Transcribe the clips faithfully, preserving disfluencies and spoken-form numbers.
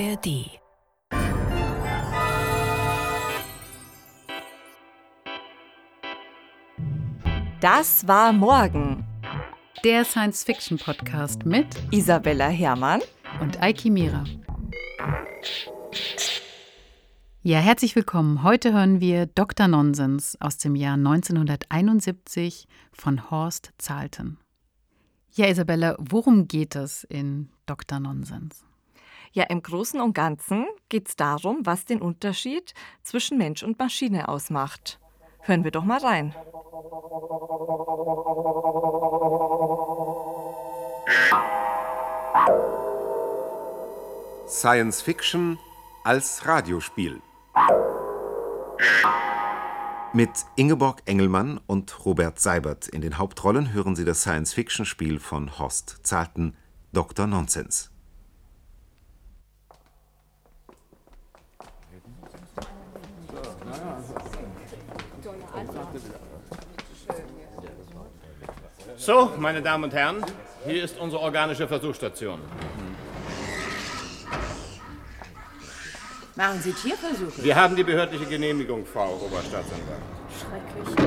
R D. Das war morgen. Der Science-Fiction-Podcast mit Isabella Herrmann und Eiki Mira. Ja, herzlich willkommen. Heute hören wir Doktor Nonsens aus dem Jahr neunzehnhunderteinundsiebzig von Horst Zahlten. Ja, Isabella, worum geht es in Doktor Nonsens? Ja, im Großen und Ganzen geht es darum, was den Unterschied zwischen Mensch und Maschine ausmacht. Hören wir doch mal rein. Science Fiction als Radiospiel. Mit Ingeborg Engelmann und Robert Seibert in den Hauptrollen hören Sie das Science-Fiction-Spiel von Horst Zahlten, Doktor Nonsens. So, meine Damen und Herren, hier ist unsere organische Versuchsstation. Machen Sie Tierversuche? Wir haben die behördliche Genehmigung, Frau Oberstaatsanwalt. Schrecklich.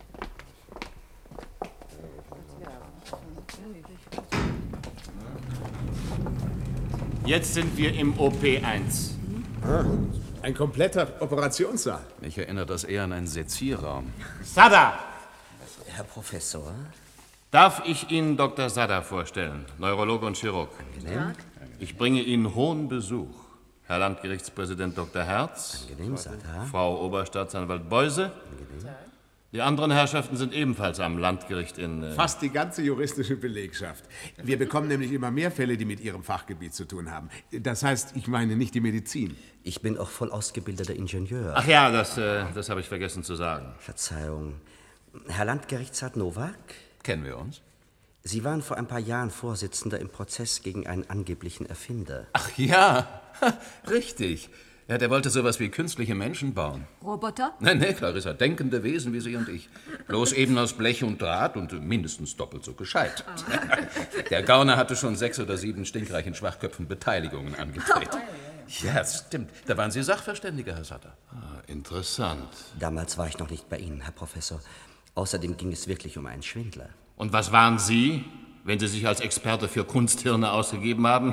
Jetzt sind wir im O P eins. Ah, ein kompletter Operationssaal. Mich erinnert das eher an einen Sezierraum. Sada! Herr Professor? Darf ich Ihnen Doktor Sada vorstellen, Neurologe und Chirurg? Angenehm. Ich bringe Ihnen hohen Besuch. Herr Landgerichtspräsident Doktor Herz, Angenehm, Sada. Frau Oberstaatsanwalt Beuse. Angenehm. Die anderen Herrschaften sind ebenfalls am Landgericht in... Äh Fast die ganze juristische Belegschaft. Wir bekommen nämlich immer mehr Fälle, die mit Ihrem Fachgebiet zu tun haben. Das heißt, ich meine nicht die Medizin. Ich bin auch voll ausgebildeter Ingenieur. Ach ja, das, äh, das habe ich vergessen zu sagen. Verzeihung. Herr Landgerichtsrat Nowak? Kennen wir uns? Sie waren vor ein paar Jahren Vorsitzender im Prozess gegen einen angeblichen Erfinder. Ach ja, richtig. Ja, der wollte sowas wie künstliche Menschen bauen. Roboter? Nein, nee, Clarissa, denkende Wesen wie Sie und ich. Bloß eben aus Blech und Draht und mindestens doppelt so gescheit. Der Gauner hatte schon sechs oder sieben stinkreichen Schwachköpfen Beteiligungen angetreten. Ja, stimmt. Da waren Sie Sachverständiger, Herr Satter. Ah, interessant. Damals war ich noch nicht bei Ihnen, Herr Professor. Außerdem ging es wirklich um einen Schwindler. Und was waren Sie, wenn Sie sich als Experte für Kunsthirne ausgegeben haben?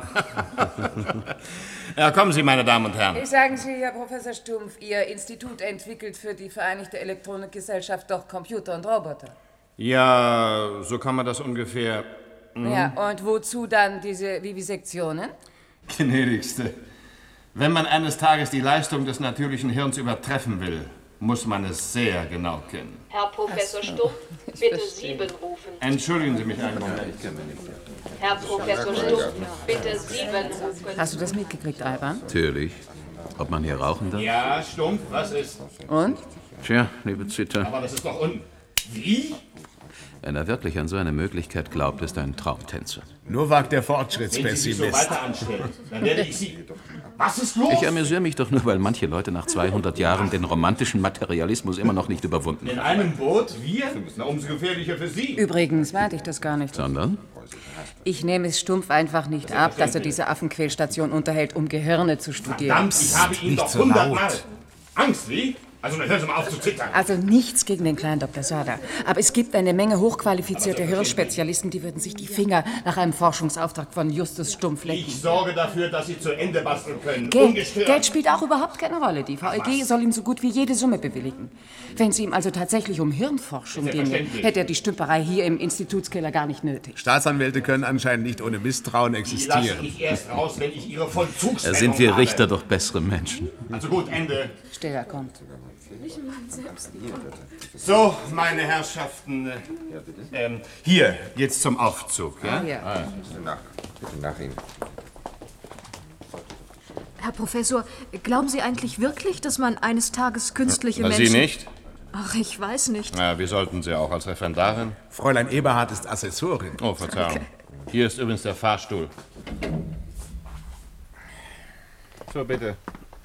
Ja, kommen Sie, meine Damen und Herren. Sagen Sie, Herr Professor Stumpf, Ihr Institut entwickelt für die Vereinigte Elektronikgesellschaft doch Computer und Roboter. Ja, so kann man das ungefähr... Mhm. Ja, und wozu dann diese Vivisektionen? Gnädigste, wenn man eines Tages die Leistung des natürlichen Hirns übertreffen will, muss man es sehr genau kennen. Herr Professor Stumpf, bitte sieben rufen. Entschuldigen Sie mich einen Moment. Herr Professor Stumpf, bitte sieben rufen. Hast du das mitgekriegt, Alban? Natürlich. Ob man hier rauchen darf? Ja, Stumpf, was ist? Und? Tja, liebe Zita, Aber das ist doch un... Wie? wenn er wirklich an so eine Möglichkeit glaubt, ist er ein Traumtänzer. Nowak, der Wenn Sie sich so Fortschrittspessimist. weiter anstellen, dann werde ich Sie... Was ist los? Ich amüsiere mich doch nur, weil manche Leute nach zweihundert Jahren den romantischen Materialismus immer noch nicht überwunden In haben. einem Boot? Wir? Na, umso gefährlicher für Sie. Übrigens meinte ich das gar nicht. Sondern? Ich nehme es Stumpf einfach nicht ab, dass er diese Affenquälstation unterhält, um Gehirne zu studieren. Verdammt, ich habe Ihnen nicht doch so hundertmal... laut. Angst, wie? Also, dann hören Sie mal auf zu zittern. Also nichts gegen den kleinen Doktor Sada. Aber es gibt eine Menge hochqualifizierte Hirnspezialisten, die würden sich die Finger nach einem Forschungsauftrag von Justus Stumpf lecken. Ich sorge dafür, dass Sie zu Ende basteln können. Geld, Ungestört. Geld spielt auch überhaupt keine Rolle. Die V E G soll ihm so gut wie jede Summe bewilligen. Wenn es ihm also tatsächlich um Hirnforschung ginge, Selbstverständlich. hätte er die Stümperei hier im Institutskeller gar nicht nötig. Staatsanwälte können anscheinend nicht ohne Misstrauen Die lasse existieren. ich erst raus, wenn ich Ihre Vollzugsmeldung Da sind wir habe. Richter doch bessere Menschen. Also gut, Ende. Stiller kommt. So, meine Herrschaften, äh, ähm, hier, jetzt zum Aufzug. Ja? Ja. Bitte nach Ihnen. Herr Professor, glauben Sie eigentlich wirklich, dass man eines Tages künstliche Na, Menschen... Sie nicht? Ach, ich weiß nicht. Ja, wir sollten Sie auch als Referendarin. Fräulein Eberhard ist Assessorin. Oh, Verzeihung. Hier ist übrigens der Fahrstuhl. So, bitte.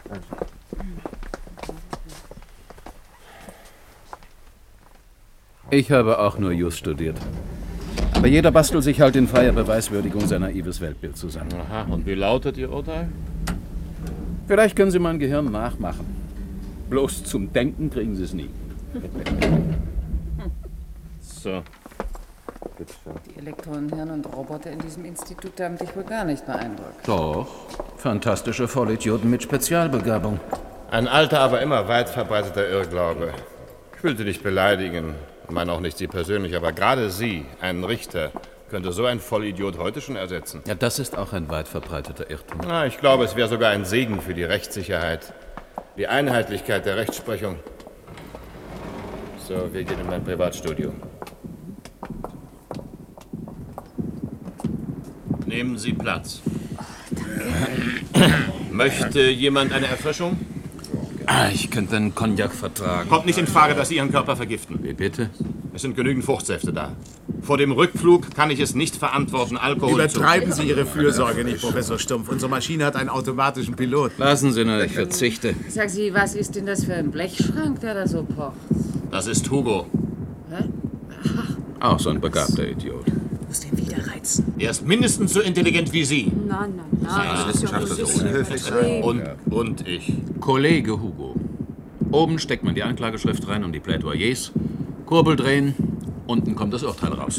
Ich habe auch nur Jus studiert. Aber jeder bastelt sich halt in freier Beweiswürdigung sein naives Weltbild zusammen. Aha, und wie lautet Ihr Urteil? Vielleicht können Sie mein Gehirn nachmachen. Bloß zum Denken kriegen Sie es nie. So. Die Elektronenhirn und Roboter in diesem Institut haben dich wohl gar nicht beeindruckt. Doch. Fantastische Vollidioten mit Spezialbegabung. Ein alter, aber immer weit verbreiteter Irrglaube. Ich will Sie nicht beleidigen, ich meine auch nicht Sie persönlich, aber gerade Sie, einen Richter, könnte so ein Vollidiot heute schon ersetzen. Ja, das ist auch ein weit verbreiteter Irrtum. Na, ich glaube, es wäre sogar ein Segen für die Rechtssicherheit, die Einheitlichkeit der Rechtsprechung. So, wir gehen in mein Privatstudio. Nehmen Sie Platz. Möchte jemand eine Erfrischung? Ah, ich könnte einen Cognac vertragen. Kommt nicht in Frage, dass Sie Ihren Körper vergiften. Wie bitte? Es sind genügend Fruchtsäfte da. Vor dem Rückflug kann ich es nicht verantworten, Alkohol Übertreiben zu... Sie Ihre Fürsorge nicht, Professor Stumpf. Unsere Maschine hat einen automatischen Pilot. Lassen Sie nur, ich verzichte. Sag Sie, was ist denn das für ein Blechschrank, der da so pocht? Das ist Hugo. Hä? Auch so ein begabter Idiot. Du musst ihn wieder reizen. Er ist mindestens so intelligent wie Sie. Nein, nein, nein. Ja, das ist ja Wissenschaftler nicht so unhöflich sein. Und, und ich. Kollege Hugo. Oben steckt man die Anklageschrift rein und die Plädoyers. Kurbel drehen, unten kommt das Urteil raus.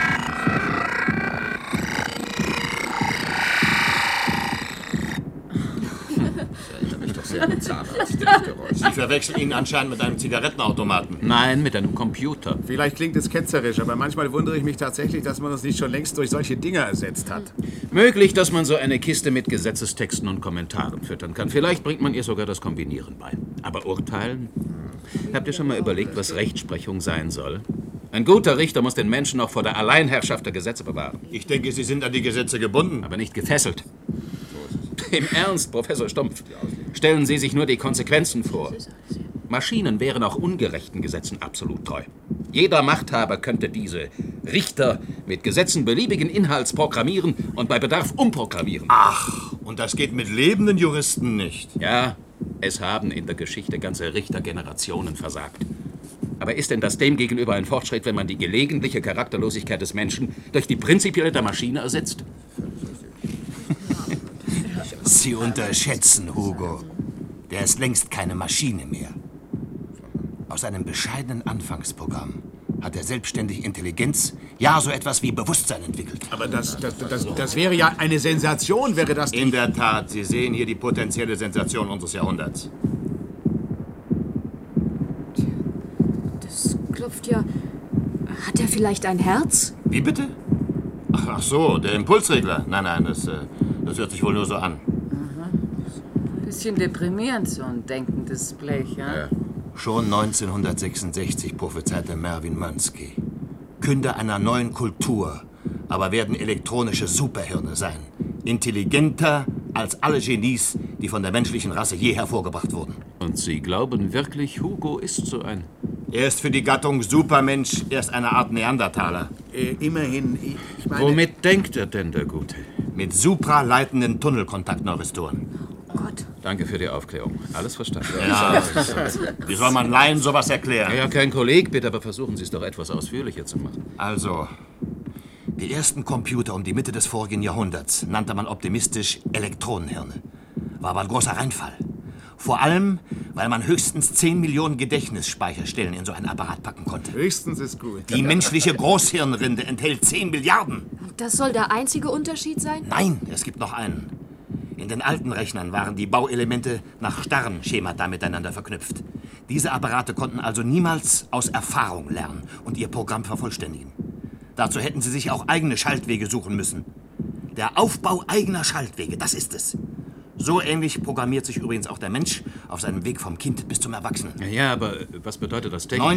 Sie verwechseln ihn anscheinend mit einem Zigarettenautomaten. Nein, mit einem Computer. Vielleicht klingt es ketzerisch, aber manchmal wundere ich mich tatsächlich, dass man uns nicht schon längst durch solche Dinger ersetzt hat. Möglich, dass man so eine Kiste mit Gesetzestexten und Kommentaren füttern kann. Vielleicht bringt man ihr sogar das Kombinieren bei. Aber urteilen? Habt ihr schon mal überlegt, was Rechtsprechung sein soll? Ein guter Richter muss den Menschen auch vor der Alleinherrschaft der Gesetze bewahren. Ich denke, Sie sind an die Gesetze gebunden. Aber nicht gefesselt. Im Ernst, Professor Stumpf. Stellen Sie sich nur die Konsequenzen vor. Maschinen wären auch ungerechten Gesetzen absolut treu. Jeder Machthaber könnte diese Richter mit Gesetzen beliebigen Inhalts programmieren und bei Bedarf umprogrammieren. Ach, und das geht mit lebenden Juristen nicht. Ja, es haben in der Geschichte ganze Richtergenerationen versagt. Aber ist denn das demgegenüber ein Fortschritt, wenn man die gelegentliche Charakterlosigkeit des Menschen durch die prinzipielle der Maschine ersetzt? Sie unterschätzen Hugo. Der ist längst keine Maschine mehr. Aus einem bescheidenen Anfangsprogramm hat er selbstständig Intelligenz, ja, so etwas wie Bewusstsein entwickelt. Aber das, das, das, das wäre ja eine Sensation, wäre das nicht? In der Tat, Sie sehen hier die potenzielle Sensation unseres Jahrhunderts. Das klopft ja... Hat er vielleicht ein Herz? Wie bitte? Ach, ach so, der Impulsregler. Nein, nein, das, äh, das hört sich wohl nur so an. Aha. Bisschen deprimierend, so ein denkendes Blech, ja? Ja. Schon neunzehnhundertsechsundsechzig prophezeite Mervyn Minsky. Künder einer neuen Kultur, aber werden elektronische Superhirne sein. Intelligenter als alle Genies, die von der menschlichen Rasse je hervorgebracht wurden. Und Sie glauben wirklich, Hugo ist so ein... Er ist für die Gattung Supermensch erst eine Art Neandertaler. Äh, immerhin, ich, ich meine... Womit denkt er denn, der Gute? Mit supraleitenden Tunnelkontaktneurostoren. Oh Gott. Danke für die Aufklärung. Alles verstanden. Ja, wie soll man Laien sowas erklären? Ja, ja, kein Kolleg, bitte, aber versuchen Sie es doch etwas ausführlicher zu machen. Also, die ersten Computer um die Mitte des vorigen Jahrhunderts nannte man optimistisch Elektronenhirne. War aber ein großer Reinfall. Vor allem, weil man höchstens zehn Millionen Gedächtnisspeicherstellen in so einen Apparat packen konnte. Höchstens ist gut. Die menschliche Großhirnrinde enthält zehn Milliarden. Das soll der einzige Unterschied sein? Nein, es gibt noch einen. In den alten Rechnern waren die Bauelemente nach starren Schemata miteinander verknüpft. Diese Apparate konnten also niemals aus Erfahrung lernen und ihr Programm vervollständigen. Dazu hätten sie sich auch eigene Schaltwege suchen müssen. Der Aufbau eigener Schaltwege, das ist es. So ähnlich programmiert sich übrigens auch der Mensch auf seinem Weg vom Kind bis zum Erwachsenen. Ja, aber was bedeutet das technisch?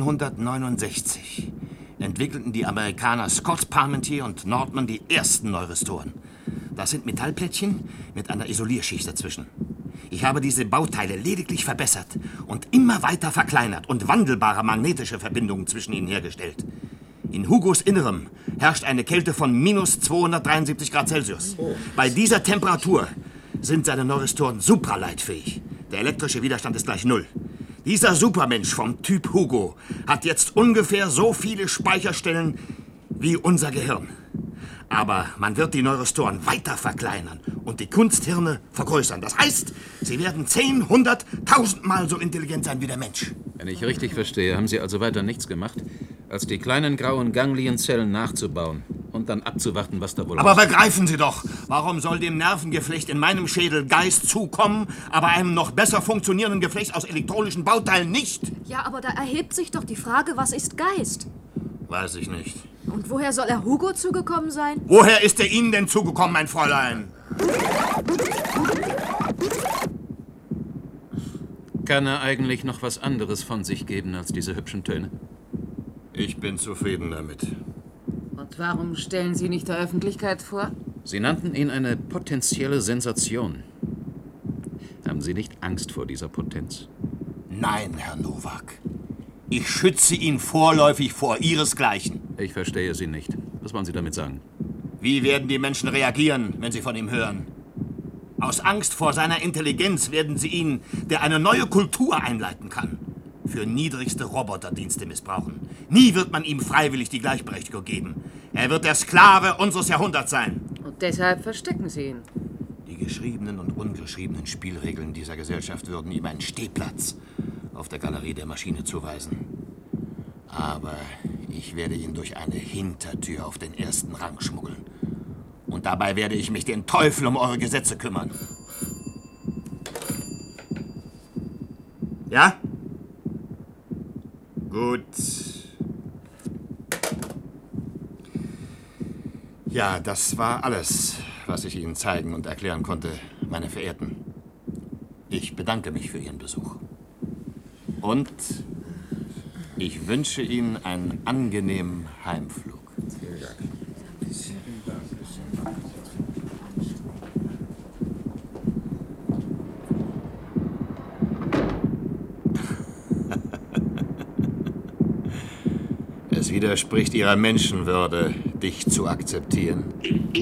neunzehnhundertneunundsechzig entwickelten die Amerikaner Scott Parmentier und Nordman die ersten Neuristoren. Das sind Metallplättchen mit einer Isolierschicht dazwischen. Ich habe diese Bauteile lediglich verbessert und immer weiter verkleinert und wandelbare magnetische Verbindungen zwischen ihnen hergestellt. In Hugos Innerem herrscht eine Kälte von minus zweihundertdreiundsiebzig Grad Celsius. Bei dieser Temperatur sind seine Neuristoren supraleitfähig. Der elektrische Widerstand ist gleich null. Dieser Supermensch vom Typ Hugo hat jetzt ungefähr so viele Speicherstellen wie unser Gehirn. Aber man wird die Neurostoren weiter verkleinern und die Kunsthirne vergrößern. Das heißt, sie werden zehn, hundert, tausendmal so intelligent sein wie der Mensch. Wenn ich richtig verstehe, haben Sie also weiter nichts gemacht, als die kleinen grauen Ganglienzellen nachzubauen und dann abzuwarten, was da wohl Aber rauskommt. begreifen Sie doch, warum soll dem Nervengeflecht in meinem Schädel Geist zukommen, aber einem noch besser funktionierenden Geflecht aus elektronischen Bauteilen nicht? Ja, aber da erhebt sich doch die Frage, was ist Geist? Weiß ich nicht. Und woher soll er Hugo zugekommen sein? Woher ist er Ihnen denn zugekommen, mein Fräulein? Kann er eigentlich noch was anderes von sich geben als diese hübschen Töne? Ich bin zufrieden damit. Und warum stellen Sie nicht der Öffentlichkeit vor? Sie nannten ihn eine potenzielle Sensation. Haben Sie nicht Angst vor dieser Potenz? Nein, Herr Nowak. Ich schütze ihn vorläufig vor Ihresgleichen. Ich verstehe Sie nicht. Was wollen Sie damit sagen? Wie werden die Menschen reagieren, wenn sie von ihm hören? Aus Angst vor seiner Intelligenz werden sie ihn, der eine neue Kultur einleiten kann, für niedrigste Roboterdienste missbrauchen. Nie wird man ihm freiwillig die Gleichberechtigung geben. Er wird der Sklave unseres Jahrhunderts sein. Und deshalb verstecken Sie ihn. Die geschriebenen und ungeschriebenen Spielregeln dieser Gesellschaft würden ihm einen Stehplatz auf der Galerie der Maschine zuweisen. Aber ich werde ihn durch eine Hintertür auf den ersten Rang schmuggeln. Und dabei werde ich mich den Teufel um eure Gesetze kümmern. Ja? Gut. Ja, das war alles, was ich Ihnen zeigen und erklären konnte, meine Verehrten. Ich bedanke mich für Ihren Besuch. Und ich wünsche Ihnen einen angenehmen Heimflug. Vielen Dank. Es widerspricht Ihrer Menschenwürde, dich zu akzeptieren.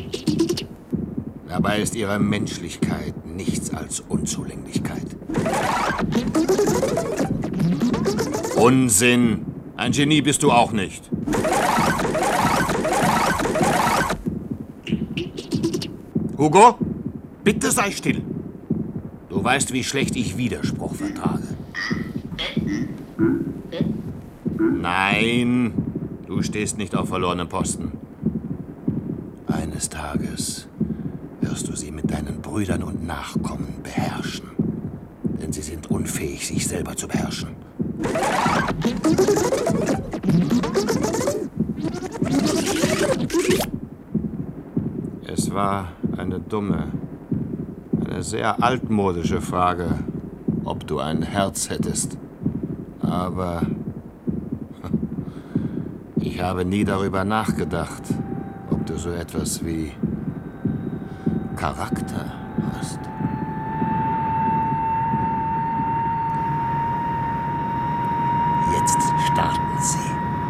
Dabei ist Ihre Menschlichkeit nichts als Unzulänglichkeit. Unsinn! Ein Genie bist du auch nicht. Hugo, bitte sei still. Du weißt, wie schlecht ich Widerspruch vertrage. Nein, du stehst nicht auf verlorenem Posten. Eines Tages wirst du sie mit deinen Brüdern und Nachkommen beherrschen. Denn sie sind unfähig, sich selber zu beherrschen. Es war eine dumme, eine sehr altmodische Frage, ob du ein Herz hättest. Aber ich habe nie darüber nachgedacht, ob du so etwas wie Charakter hast. Jetzt starten sie.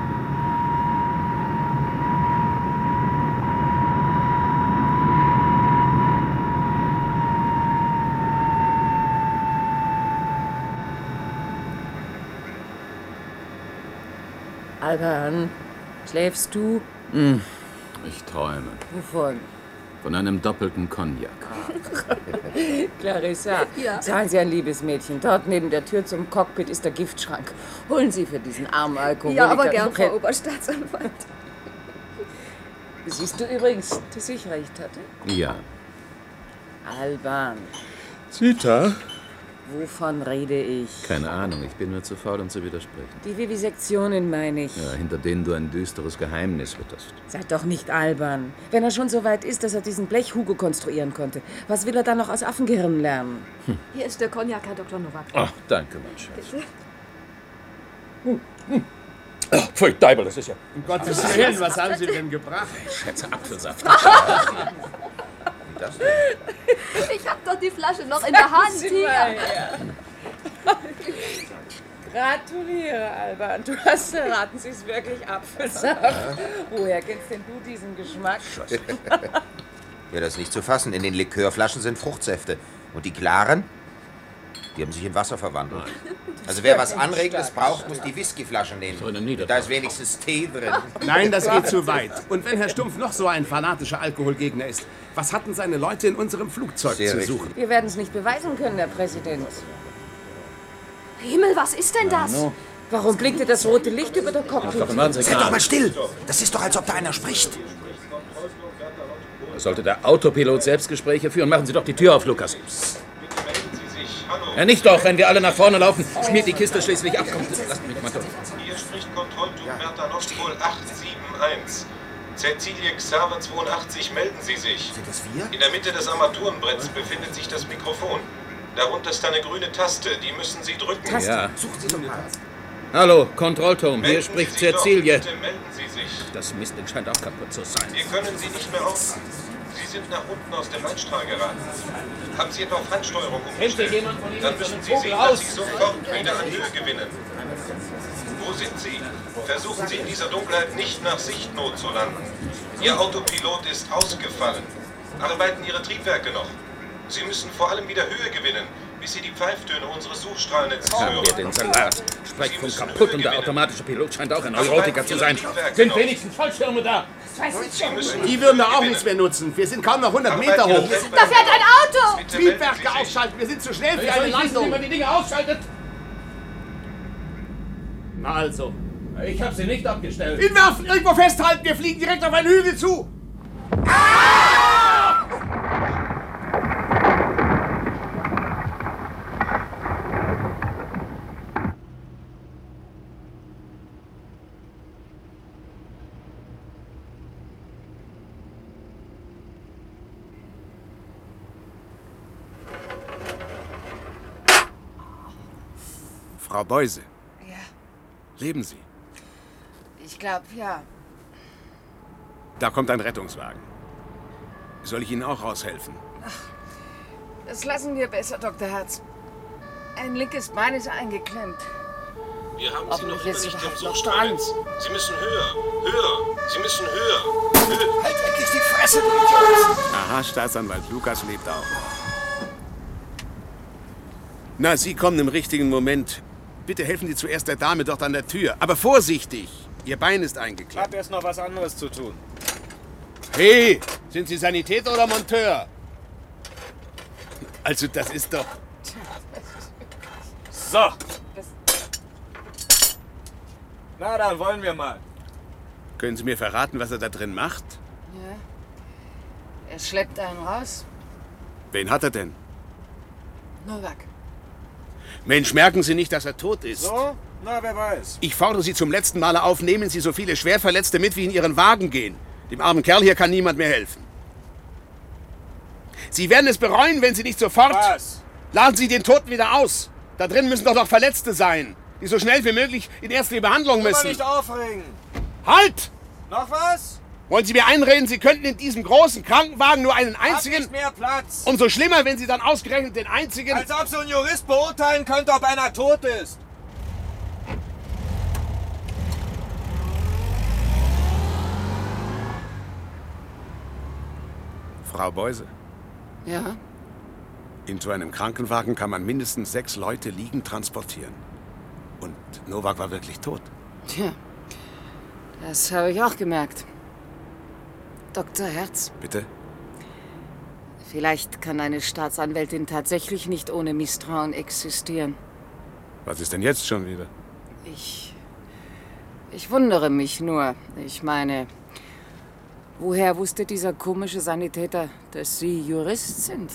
Alban, schläfst du? Hm, ich träume. Wovon? Von einem doppelten Cognac. Clarissa, Ja. seien Sie ein liebes Mädchen. Dort neben der Tür zum Cockpit ist der Giftschrank. Holen Sie für diesen armen Alkoholiker... Ja, aber gern, noch- Frau Oberstaatsanwalt. Siehst du übrigens, dass ich recht hatte? Ja. Alban, Zita? wovon rede ich? Keine Ahnung, ich bin nur zu faul, um zu widersprechen. Die Vivisektionen, meine ich. Ja, hinter denen du ein düsteres Geheimnis witterst. Sei doch nicht albern. Wenn er schon so weit ist, dass er diesen Blech-Hugo konstruieren konnte, was will er dann noch aus Affengehirn lernen? Hm. Hier ist der Cognac, Herr Doktor Nowak. Ach, danke, mein Schatz. Bitte? Hm, hm. Ach, pfui, Deibel, das ist ja... Um Gottes Willen, was haben Sie denn gebracht? Ich schätze Apfelsaft. Das ich hab doch die Flasche noch in der Hand Sieh hier. mal her. Gratuliere, Alban. Du hast erraten, sie ist wirklich Apfelsaft. Woher kennst denn du diesen Geschmack? Ja, das ist nicht zu fassen. In den Likörflaschen sind Fruchtsäfte. Und die klaren? Die haben sich in Wasser verwandelt. Also wer was Anregendes braucht, muss die Whiskyflasche nehmen. Da ist wenigstens Tee drin. Nein, das geht zu weit. Und wenn Herr Stumpf noch so ein fanatischer Alkoholgegner ist, was hatten seine Leute in unserem Flugzeug Sehr zu richtig. suchen? Wir werden es nicht beweisen können, Herr Präsident. Himmel, was ist denn das? No. Warum blinkt das rote Licht über der Cockpit? Seid doch mal still! Das ist doch, als ob da einer spricht. Da sollte der Autopilot Selbstgespräche führen. Machen Sie doch die Tür auf, Lukas. Ja, nicht doch, wenn wir alle nach vorne laufen, schmiert die Kiste schließlich ab. Kommt, lasst mich mal durch. Hier spricht Kontrollturm Bertha Nordpol acht sieben eins. Cäcilie Xaver zweiundachtzig, melden Sie sich. Sind das wir? In der Mitte des Armaturenbretts befindet sich das Mikrofon. Darunter ist eine grüne Taste, die müssen Sie drücken. Taste. Ja. Suchen Sie doch mal. Hallo, Kontrollturm, hier spricht Cäcilie. Bitte melden Sie sich. Das Mistding scheint auch kaputt zu sein. Wir können Sie nicht mehr auffangen. Sie sind nach unten aus dem Leitstrahl geraten. Haben Sie etwa auf Handsteuerung umgestellt? Dann müssen Sie sehen, dass Sie sofort wieder an Höhe gewinnen. Wo sind Sie? Versuchen Sie in dieser Dunkelheit nicht nach Sichtnot zu landen. Ihr Autopilot ist ausgefallen. Arbeiten Ihre Triebwerke noch. Sie müssen vor allem wieder Höhe gewinnen, bis Sie die Pfeiftöne unseres Suchstrahlnetzes hören. Haben wir den Salat. Sprechfunk kaputt und der automatische Pilot scheint auch ein Neurotiker zu sein. Sind wenigstens Fallschirme da? Die würden da auch nichts mehr nutzen. Wir sind kaum noch hundert Meter hoch. Da fährt ein Auto! Triebwerke ausschalten, wir sind zu schnell für eine Landung. Wie man die Dinge ausschaltet? Na also. Ich habe sie nicht abgestellt. Ihn werfen, irgendwo festhalten, wir fliegen direkt auf einen Hügel zu. Frau Beuse. Ja. Leben Sie? Ich glaube, ja. Da kommt ein Rettungswagen. Soll ich Ihnen auch raushelfen? Ach, das lassen wir besser, Doktor Herz. Ein linkes Bein ist eingeklemmt. Wir haben Ob Sie noch mich immer jetzt nicht im überhaupt noch Suchstrahl. Sie müssen höher, höher. Sie müssen höher. höher. Halt endlich die Fresse, du Idiot! Aha, Staatsanwalt Lukas lebt auch. Na, Sie kommen im richtigen Moment. Bitte helfen Sie zuerst der Dame dort an der Tür. Aber vorsichtig! Ihr Bein ist Ich eingeklemmt. hab erst noch was anderes zu tun. Hey, sind Sie Sanitäter oder Monteur? Also, das ist doch... So. Na, dann wollen wir mal. Können Sie mir verraten, was er da drin macht? Ja. Er schleppt einen raus. Wen hat er denn? Novak. Mensch, merken Sie nicht, dass er tot ist? So? Na, wer weiß. Ich fordere Sie zum letzten Male auf, nehmen Sie so viele Schwerverletzte mit, wie in Ihren Wagen gehen. Dem armen Kerl hier kann niemand mehr helfen. Sie werden es bereuen, wenn Sie nicht sofort... Was? Laden Sie den Toten wieder aus. Da drin müssen doch noch Verletzte sein, die so schnell wie möglich in erste Behandlung Immer müssen. nicht aufregen. Halt! Noch was? Wollen Sie mir einreden, Sie könnten in diesem großen Krankenwagen nur einen Hab einzigen... nicht mehr Platz. Umso schlimmer, wenn Sie dann ausgerechnet den einzigen... Als ob so ein Jurist beurteilen könnte, ob einer tot ist. Frau Beuse, Ja? in so einem Krankenwagen kann man mindestens sechs Leute liegend transportieren. Und Novak war wirklich tot. Tja, das habe ich auch gemerkt. Doktor Herz, Bitte? vielleicht kann eine Staatsanwältin tatsächlich nicht ohne Misstrauen existieren. Was ist denn jetzt schon wieder? Ich. Ich wundere mich nur. Ich meine, woher wusste dieser komische Sanitäter, dass Sie Jurist sind?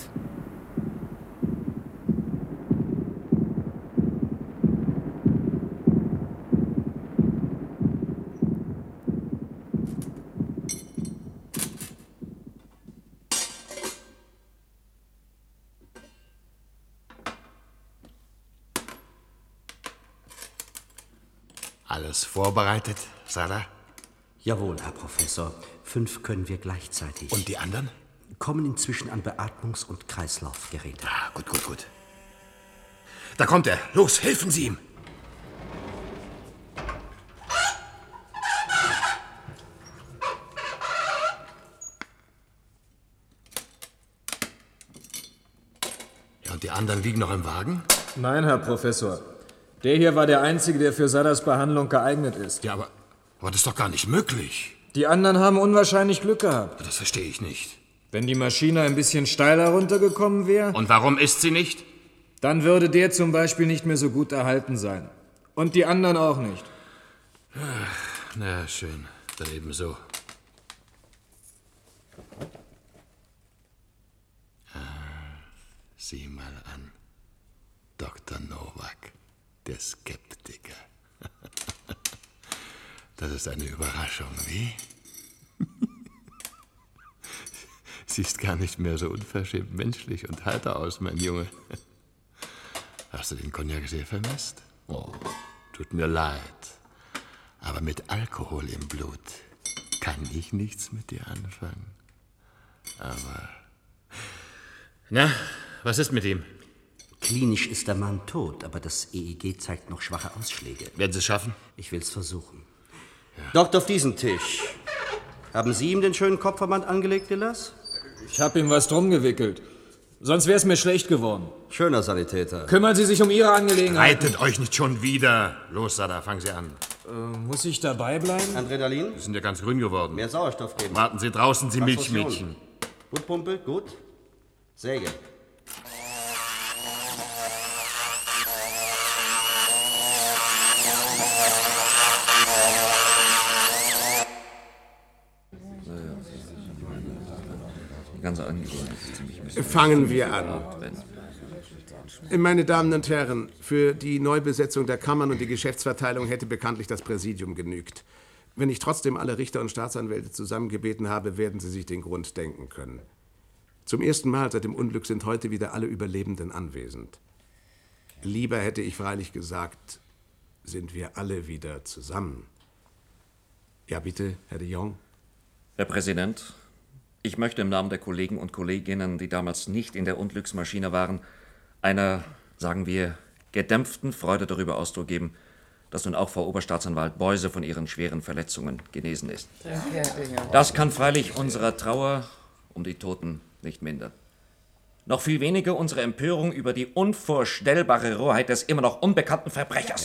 Alles vorbereitet, Sarah? Jawohl, Herr Professor. Fünf können wir gleichzeitig. Und die anderen? Kommen inzwischen an Beatmungs- und Kreislaufgeräte. Ah, gut, gut, gut. Da kommt er. Los, helfen Sie ihm. Ja, und die anderen liegen noch im Wagen? Nein, Herr Professor. Der hier war der Einzige, der für Sadders Behandlung geeignet ist. Ja, aber, aber das ist doch gar nicht möglich. Die anderen haben unwahrscheinlich Glück gehabt. Das verstehe ich nicht. Wenn die Maschine ein bisschen steiler runtergekommen wäre... Und warum ist sie nicht? Dann würde der zum Beispiel nicht mehr so gut erhalten sein. Und die anderen auch nicht. Ach, na schön, dann eben so. Ah, sieh mal an. Doktor Nowak, der Skeptiker. Das ist eine Überraschung, wie? Siehst gar nicht mehr so unverschämt menschlich und heiter aus, mein Junge. Hast du den Cognac sehr vermisst? Oh, tut mir leid. Aber mit Alkohol im Blut kann ich nichts mit dir anfangen. Aber... Na, was ist mit ihm? Klinisch ist der Mann tot, aber das E E G zeigt noch schwache Ausschläge. Werden Sie es schaffen? Ich will es versuchen. Ja. Doktor, auf diesen Tisch. Haben Sie ihm den schönen Kopfverband angelegt, Delas? Ich habe ihm was drum gewickelt. Sonst wäre es mir schlecht geworden. Schöner Sanitäter. Kümmern Sie sich um Ihre Angelegenheiten. Reitet euch nicht schon wieder. Los, Sada, fangen Sie an. Äh, muss ich dabei bleiben? Adrenalin? Sie sind ja ganz grün geworden. Mehr Sauerstoff geben. Warten Sie draußen, Sie Milchmädchen. Blutpumpe, gut. Säge. Fangen wir an. Meine Damen und Herren, für die Neubesetzung der Kammern und die Geschäftsverteilung hätte bekanntlich das Präsidium genügt. Wenn ich trotzdem alle Richter und Staatsanwälte zusammengebeten habe, werden Sie sich den Grund denken können. Zum ersten Mal seit dem Unglück sind heute wieder alle Überlebenden anwesend. Lieber hätte ich freilich gesagt, sind wir alle wieder zusammen. Ja, bitte, Herr de Jong. Herr Präsident, ich möchte im Namen der Kollegen und Kolleginnen, die damals nicht in der Unglücksmaschine waren, einer, sagen wir, gedämpften Freude darüber Ausdruck geben, dass nun auch Frau Oberstaatsanwalt Beuse von ihren schweren Verletzungen genesen ist. Das kann freilich unserer Trauer um die Toten nicht mindern. Noch viel weniger unsere Empörung über die unvorstellbare Rohheit des immer noch unbekannten Verbrechers.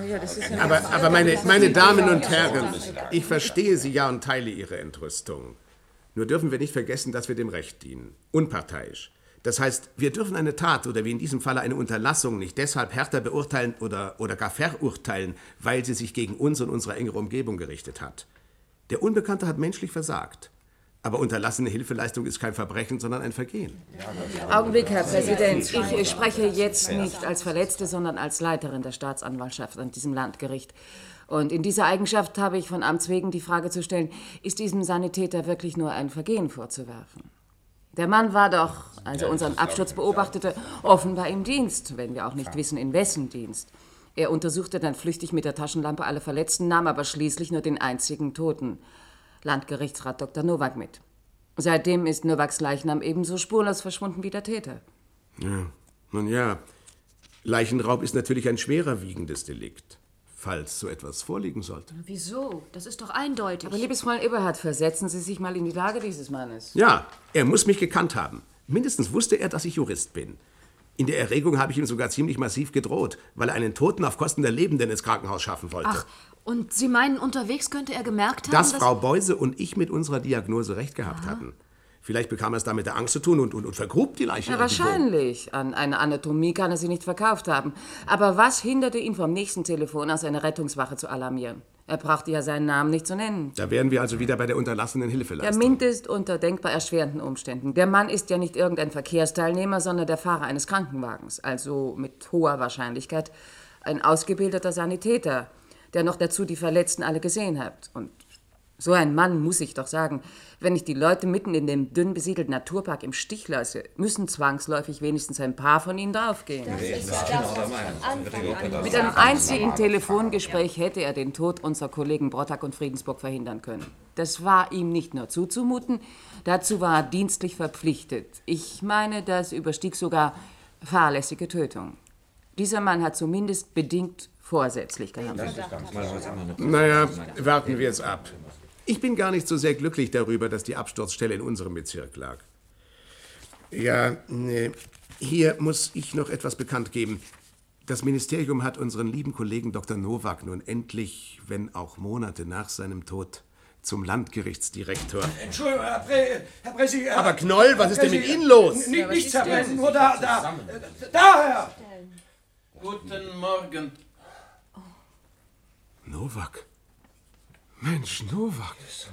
Aber, aber meine, meine Damen und Herren, ich verstehe Sie ja und teile Ihre Entrüstung. Nur dürfen wir nicht vergessen, dass wir dem Recht dienen. Unparteiisch. Das heißt, wir dürfen eine Tat oder wie in diesem Falle eine Unterlassung nicht deshalb härter beurteilen oder, oder gar verurteilen, weil sie sich gegen uns und unsere engere Umgebung gerichtet hat. Der Unbekannte hat menschlich versagt. Aber unterlassene Hilfeleistung ist kein Verbrechen, sondern ein Vergehen. Augenblick, Herr Präsident. Ich spreche jetzt nicht als Verletzte, sondern als Leiterin der Staatsanwaltschaft an diesem Landgericht. Und in dieser Eigenschaft habe ich von Amts wegen die Frage zu stellen, ist diesem Sanitäter wirklich nur ein Vergehen vorzuwerfen? Der Mann war doch, als er unseren Absturz beobachtete, offenbar im Dienst, wenn wir auch nicht wissen, in wessen Dienst. Er untersuchte dann flüchtig mit der Taschenlampe alle Verletzten, nahm aber schließlich nur den einzigen Toten, Landgerichtsrat Doktor Nowak, mit. Seitdem ist Nowaks Leichnam ebenso spurlos verschwunden wie der Täter. Ja, nun ja, Leichenraub ist natürlich ein schwerer wiegendes Delikt, falls so etwas vorliegen sollte. Wieso? Das ist doch eindeutig. Aber liebes Fräulein Eberhard, versetzen Sie sich mal in die Lage dieses Mannes. Ja, er muss mich gekannt haben. Mindestens wusste er, dass ich Jurist bin. In der Erregung habe ich ihm sogar ziemlich massiv gedroht, weil er einen Toten auf Kosten der Lebenden ins Krankenhaus schaffen wollte. Ach, und Sie meinen, unterwegs könnte er gemerkt haben, dass, dass Frau Beuse und ich mit unserer Diagnose recht gehabt Aha. hatten. Vielleicht bekam er es da mit der Angst zu tun und, und, und vergrub die Leiche. Ja, wahrscheinlich. An eine Anatomie kann er sie nicht verkauft haben. Aber was hinderte ihn vom nächsten Telefon aus, eine Rettungswache zu alarmieren? Er brauchte ja seinen Namen nicht zu nennen. Da wären wir also wieder bei der unterlassenen Hilfeleistung. Der Mindest unter denkbar erschwerenden Umständen. Der Mann ist ja nicht irgendein Verkehrsteilnehmer, sondern der Fahrer eines Krankenwagens. Also mit hoher Wahrscheinlichkeit ein ausgebildeter Sanitäter, der noch dazu die Verletzten alle gesehen hat. Und so ein Mann muss ich doch sagen, wenn ich die Leute mitten in dem dünn besiedelten Naturpark im Stich lasse, müssen zwangsläufig wenigstens ein paar von ihnen draufgehen. Mit einem einzigen Telefongespräch hätte er den Tod unserer Kollegen Brottak und Friedensburg verhindern können. Das war ihm nicht nur zuzumuten, dazu war er dienstlich verpflichtet. Ich meine, das überstieg sogar fahrlässige Tötung. Dieser Mann hat zumindest bedingt vorsätzlich gehandelt. Naja, warten wir es ab. Ich bin gar nicht so sehr glücklich darüber, dass die Absturzstelle in unserem Bezirk lag. Ja, nee, hier muss ich noch etwas bekannt geben. Das Ministerium hat unseren lieben Kollegen Doktor Nowak nun endlich, wenn auch Monate nach seinem Tod, zum Landgerichtsdirektor. Entschuldigung, Herr, Prä Herr Präsident. Aber Knoll, was ist denn mit Ihnen los? N ja, nichts, Herr Präsident, nur da, da. Da, Herr. Guten Morgen. Nowak. Mensch, Nowak.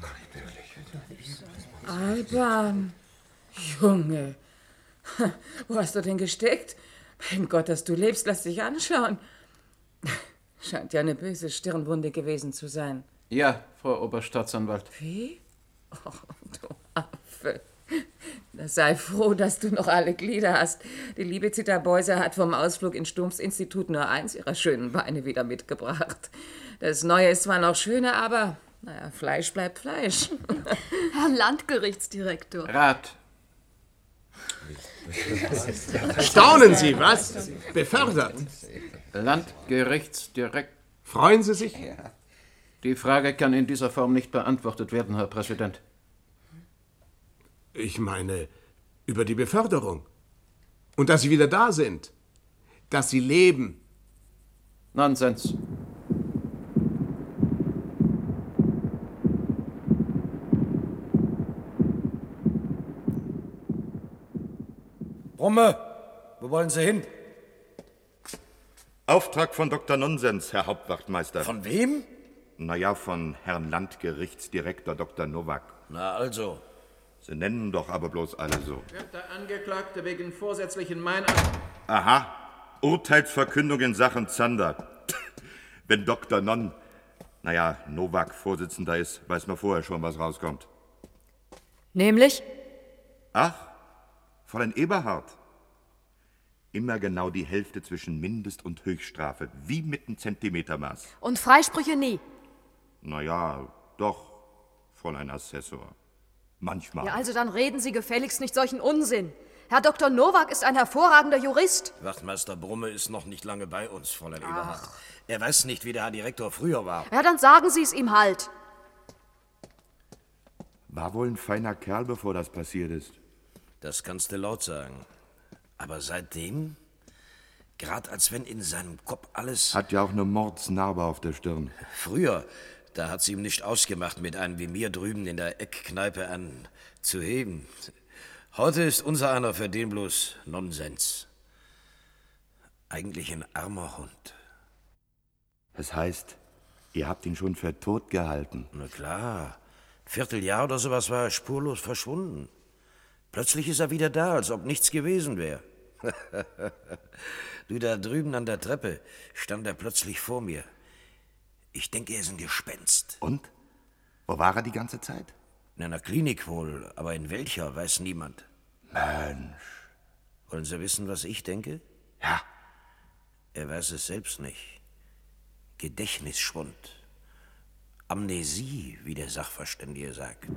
Alban, Junge, wo hast du denn gesteckt? Mein Gott, dass du lebst, lass dich anschauen. Scheint ja eine böse Stirnwunde gewesen zu sein. Ja, Frau Oberstaatsanwalt. Wie? Oh, du Affe. Na, sei froh, dass du noch alle Glieder hast. Die liebe Zita Beuser hat vom Ausflug ins Sturms Institut nur eins ihrer schönen Beine wieder mitgebracht. Das Neue ist zwar noch schöner, aber, naja, Fleisch bleibt Fleisch. Herr Landgerichtsdirektor. Rat. Staunen Sie, was? Befördert. Landgerichtsdirektor. Freuen Sie sich? Die Frage kann in dieser Form nicht beantwortet werden, Herr Präsident. Ich meine, über die Beförderung. Und dass Sie wieder da sind. Dass Sie leben. Nonsens. Brumme, wo wollen Sie hin? Auftrag von Doktor Nonsens, Herr Hauptwachtmeister. Von wem? Na ja, von Herrn Landgerichtsdirektor Doktor Nowak. Na also. Sie nennen doch aber bloß alle so. Wird der Angeklagte wegen vorsätzlichen Meineids... Aha, Urteilsverkündung in Sachen Zander. Wenn Doktor Non, naja, Nowak Vorsitzender ist, weiß man vorher schon, was rauskommt. Nämlich? Ach, Fräulein Eberhard. Immer genau die Hälfte zwischen Mindest- und Höchststrafe, wie mit einem Zentimetermaß. Und Freisprüche nie? Na ja, doch, Fräulein Assessor. Manchmal. Ja, also dann reden Sie gefälligst nicht solchen Unsinn. Herr Doktor Nowak ist ein hervorragender Jurist. Wachtmeister Brumme ist noch nicht lange bei uns, Fräulein Eberhard. Er weiß nicht, wie der Herr Direktor früher war. Ja, dann sagen Sie es ihm halt. War wohl ein feiner Kerl, bevor das passiert ist. Das kannst du laut sagen. Aber seitdem, gerade als wenn in seinem Kopf alles... Hat ja auch eine Mordsnarbe auf der Stirn. Früher, da hat's ihm nicht ausgemacht, mit einem wie mir drüben in der Eckkneipe an zu heben. Heute ist unser einer für den bloß Nonsens. Eigentlich ein armer Hund. Das heißt, ihr habt ihn schon für tot gehalten? Na klar. Vierteljahr oder sowas war er spurlos verschwunden. Plötzlich ist er wieder da, als ob nichts gewesen wäre. Du, da drüben an der Treppe stand er plötzlich vor mir. Ich denke, er ist ein Gespenst. Und? Wo war er die ganze Zeit? In einer Klinik wohl, aber in welcher, weiß niemand. Mensch. Wollen Sie wissen, was ich denke? Ja. Er weiß es selbst nicht. Gedächtnisschwund. Amnesie, wie der Sachverständige sagt.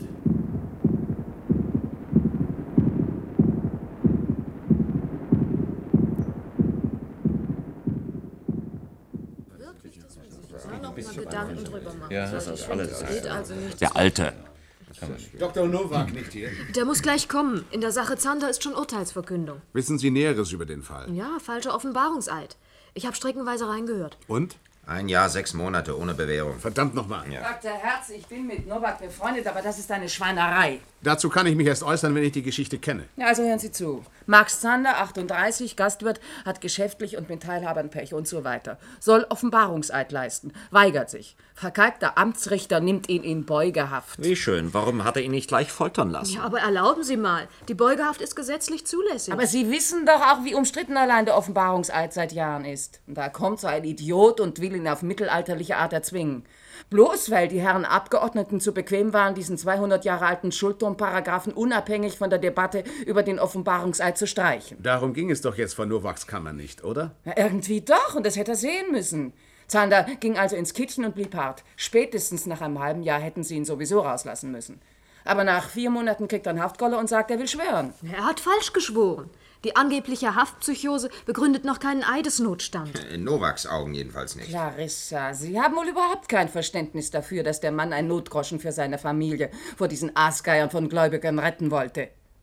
Gedanken drüber machen. Ja, das ist alles. Das geht also nicht. Der Alte. Doktor Nowak nicht hier. Der muss gleich kommen. In der Sache Zander ist schon Urteilsverkündung. Wissen Sie Näheres über den Fall? Ja, falscher Offenbarungseid. Ich habe streckenweise reingehört. Und? Ein Jahr, sechs Monate ohne Bewährung. Verdammt nochmal. Ja. Doktor Herz, ich bin mit Nowak befreundet, aber das ist eine Schweinerei. Dazu kann ich mich erst äußern, wenn ich die Geschichte kenne. Ja, also hören Sie zu. Max Zander, achtunddreißig, Gastwirt, hat geschäftlich und mit Teilhabern Pech und so weiter. Soll Offenbarungseid leisten, weigert sich. Verkalkter Amtsrichter nimmt ihn in Beugehaft. Wie schön. Warum hat er ihn nicht gleich foltern lassen? Ja, aber erlauben Sie mal. Die Beugehaft ist gesetzlich zulässig. Aber Sie wissen doch auch, wie umstritten allein der Offenbarungseid seit Jahren ist. Und da kommt so ein Idiot und will ihn auf mittelalterliche Art erzwingen. Bloß weil die Herren Abgeordneten zu bequem waren, diesen zweihundert Jahre alten Schuldturmparagraphen unabhängig von der Debatte über den Offenbarungseid zu streichen. Darum ging es doch jetzt von Nowaks Kammer nicht, oder? Ja, irgendwie doch, und das hätte er sehen müssen. Zander ging also ins Kittchen und blieb hart. Spätestens nach einem halben Jahr hätten sie ihn sowieso rauslassen müssen. Aber nach vier Monaten kriegt er einen Haftgolle und sagt, er will schwören. Er hat falsch geschworen. Die angebliche Haftpsychose begründet noch keinen Eidesnotstand. In Nowaks Augen jedenfalls nicht. Clarissa, Sie haben wohl überhaupt kein Verständnis dafür, dass der Mann ein Notgroschen für seine Familie vor diesen Aasgeiern von Gläubigern retten wollte.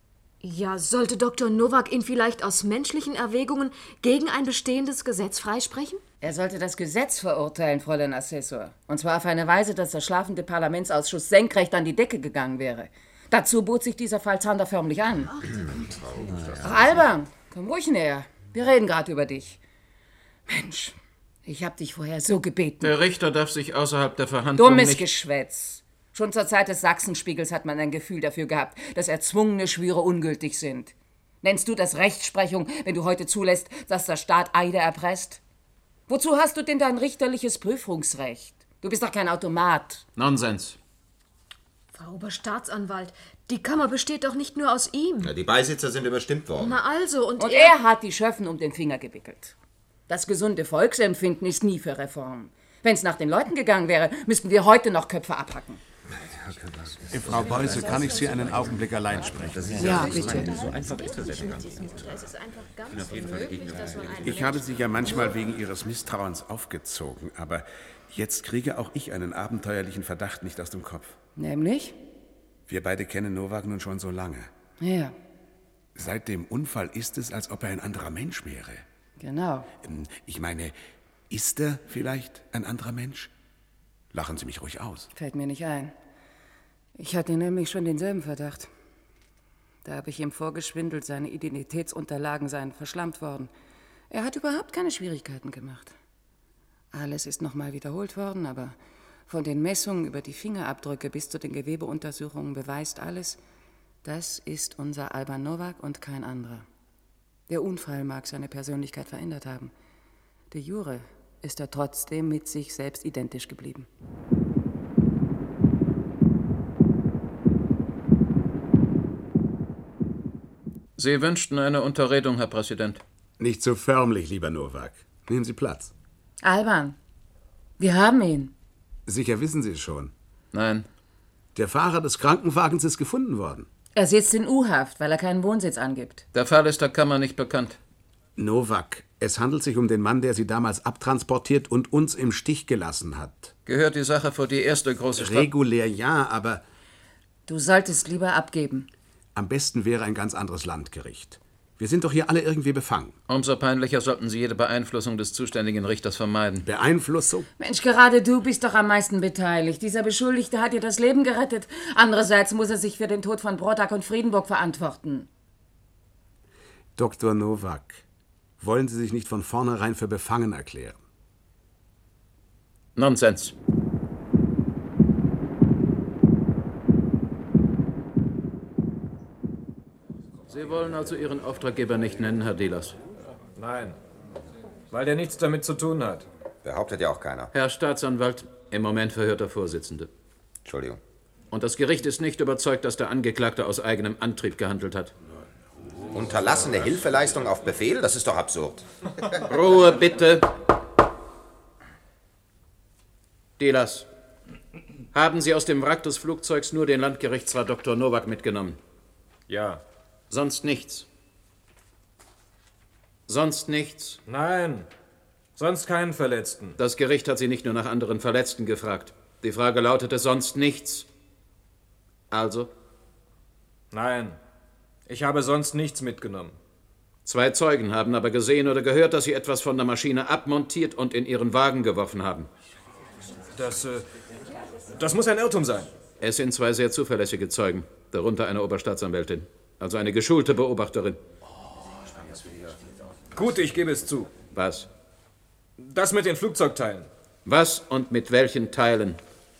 Ja, sollte Doktor Nowak ihn vielleicht aus menschlichen Erwägungen gegen ein bestehendes Gesetz freisprechen? Er sollte das Gesetz verurteilen, Fräulein Assessor. Und zwar auf eine Weise, dass der schlafende Parlamentsausschuss senkrecht an die Decke gegangen wäre. Dazu bot sich dieser Fall Zander förmlich an. Ach, Alban, komm ruhig näher. Wir reden gerade über dich. Mensch, ich hab dich vorher so gebeten. Der Richter darf sich außerhalb der Verhandlung Dummes nicht... Geschwätz. Schon zur Zeit des Sachsenspiegels hat man ein Gefühl dafür gehabt, dass erzwungene Schwüre ungültig sind. Nennst du das Rechtsprechung, wenn du heute zulässt, dass der Staat Eide erpresst? Wozu hast du denn dein richterliches Prüfungsrecht? Du bist doch kein Automat. Nonsens. Frau Oberstaatsanwalt, die Kammer besteht doch nicht nur aus ihm. Ja, die Beisitzer sind überstimmt worden. Na also, und, Und er... er hat die Schöffen um den Finger gewickelt. Das gesunde Volksempfinden ist nie für Reform. Wenn es nach den Leuten gegangen wäre, müssten wir heute noch Köpfe abhacken. Frau Beuse, kann ich Sie einen Augenblick allein sprechen? Ja, bitte. So einfach ist das ja gar nicht. Ich habe Sie ja manchmal wegen Ihres Misstrauens aufgezogen, aber jetzt kriege auch ich einen abenteuerlichen Verdacht nicht aus dem Kopf. Nämlich? Wir beide kennen Nowak nun schon so lange. Ja, Seit dem Unfall ist es, als ob er ein anderer Mensch wäre. genau. Ich meine, ist er vielleicht ein anderer Mensch? Lachen Sie mich ruhig aus. Fällt mir nicht ein. Ich hatte nämlich schon denselben Verdacht. Da habe ich ihm vorgeschwindelt, seine Identitätsunterlagen seien verschlammt worden. Er hat überhaupt keine Schwierigkeiten gemacht. Alles ist nochmal wiederholt worden, aber von den Messungen über die Fingerabdrücke bis zu den Gewebeuntersuchungen beweist alles, das ist unser Alban Nowak und kein anderer. Der Unfall mag seine Persönlichkeit verändert haben. De jure ist er trotzdem mit sich selbst identisch geblieben. Sie wünschten eine Unterredung, Herr Präsident. Nicht so förmlich, lieber Nowak. Nehmen Sie Platz. Alban, wir haben ihn. Sicher wissen Sie es schon. Nein. Der Fahrer des Krankenwagens ist gefunden worden. Er sitzt in U-Haft, weil er keinen Wohnsitz angibt. Der Fall ist der Kammer nicht bekannt. Nowak, es handelt sich um den Mann, der Sie damals abtransportiert und uns im Stich gelassen hat. Gehört die Sache vor die erste große Stadt? Regulär ja, aber... Du solltest lieber abgeben. Am besten wäre ein ganz anderes Landgericht. Wir sind doch hier alle irgendwie befangen. Umso peinlicher sollten Sie jede Beeinflussung des zuständigen Richters vermeiden. Beeinflussung? Mensch, gerade du bist doch am meisten beteiligt. Dieser Beschuldigte hat dir das Leben gerettet. Andererseits muss er sich für den Tod von Brodak und Friedenburg verantworten. Doktor Nowak, wollen Sie sich nicht von vornherein für befangen erklären? Nonsens. Sie wollen also Ihren Auftraggeber nicht nennen, Herr Delas? Nein, weil der nichts damit zu tun hat. Behauptet ja auch keiner. Herr Staatsanwalt, im Moment verhört der Vorsitzende. Entschuldigung. Und das Gericht ist nicht überzeugt, dass der Angeklagte aus eigenem Antrieb gehandelt hat. Unterlassene Hilfeleistung auf Befehl? Das ist doch absurd. Ruhe, bitte. Delas, haben Sie aus dem Wrack des Flugzeugs nur den Landgerichtsrat Doktor Nowak mitgenommen? Ja. Sonst nichts? Sonst nichts? Nein, sonst keinen Verletzten. Das Gericht hat Sie nicht nur nach anderen Verletzten gefragt. Die Frage lautete sonst nichts. Also? Nein, ich habe sonst nichts mitgenommen. Zwei Zeugen haben aber gesehen oder gehört, dass Sie etwas von der Maschine abmontiert und in Ihren Wagen geworfen haben. Das, äh, das muss ein Irrtum sein. Es sind zwei sehr zuverlässige Zeugen, darunter eine Oberstaatsanwältin, also eine geschulte Beobachterin. Gut, ich gebe es zu. Was? Das mit den Flugzeugteilen. Was und mit welchen Teilen?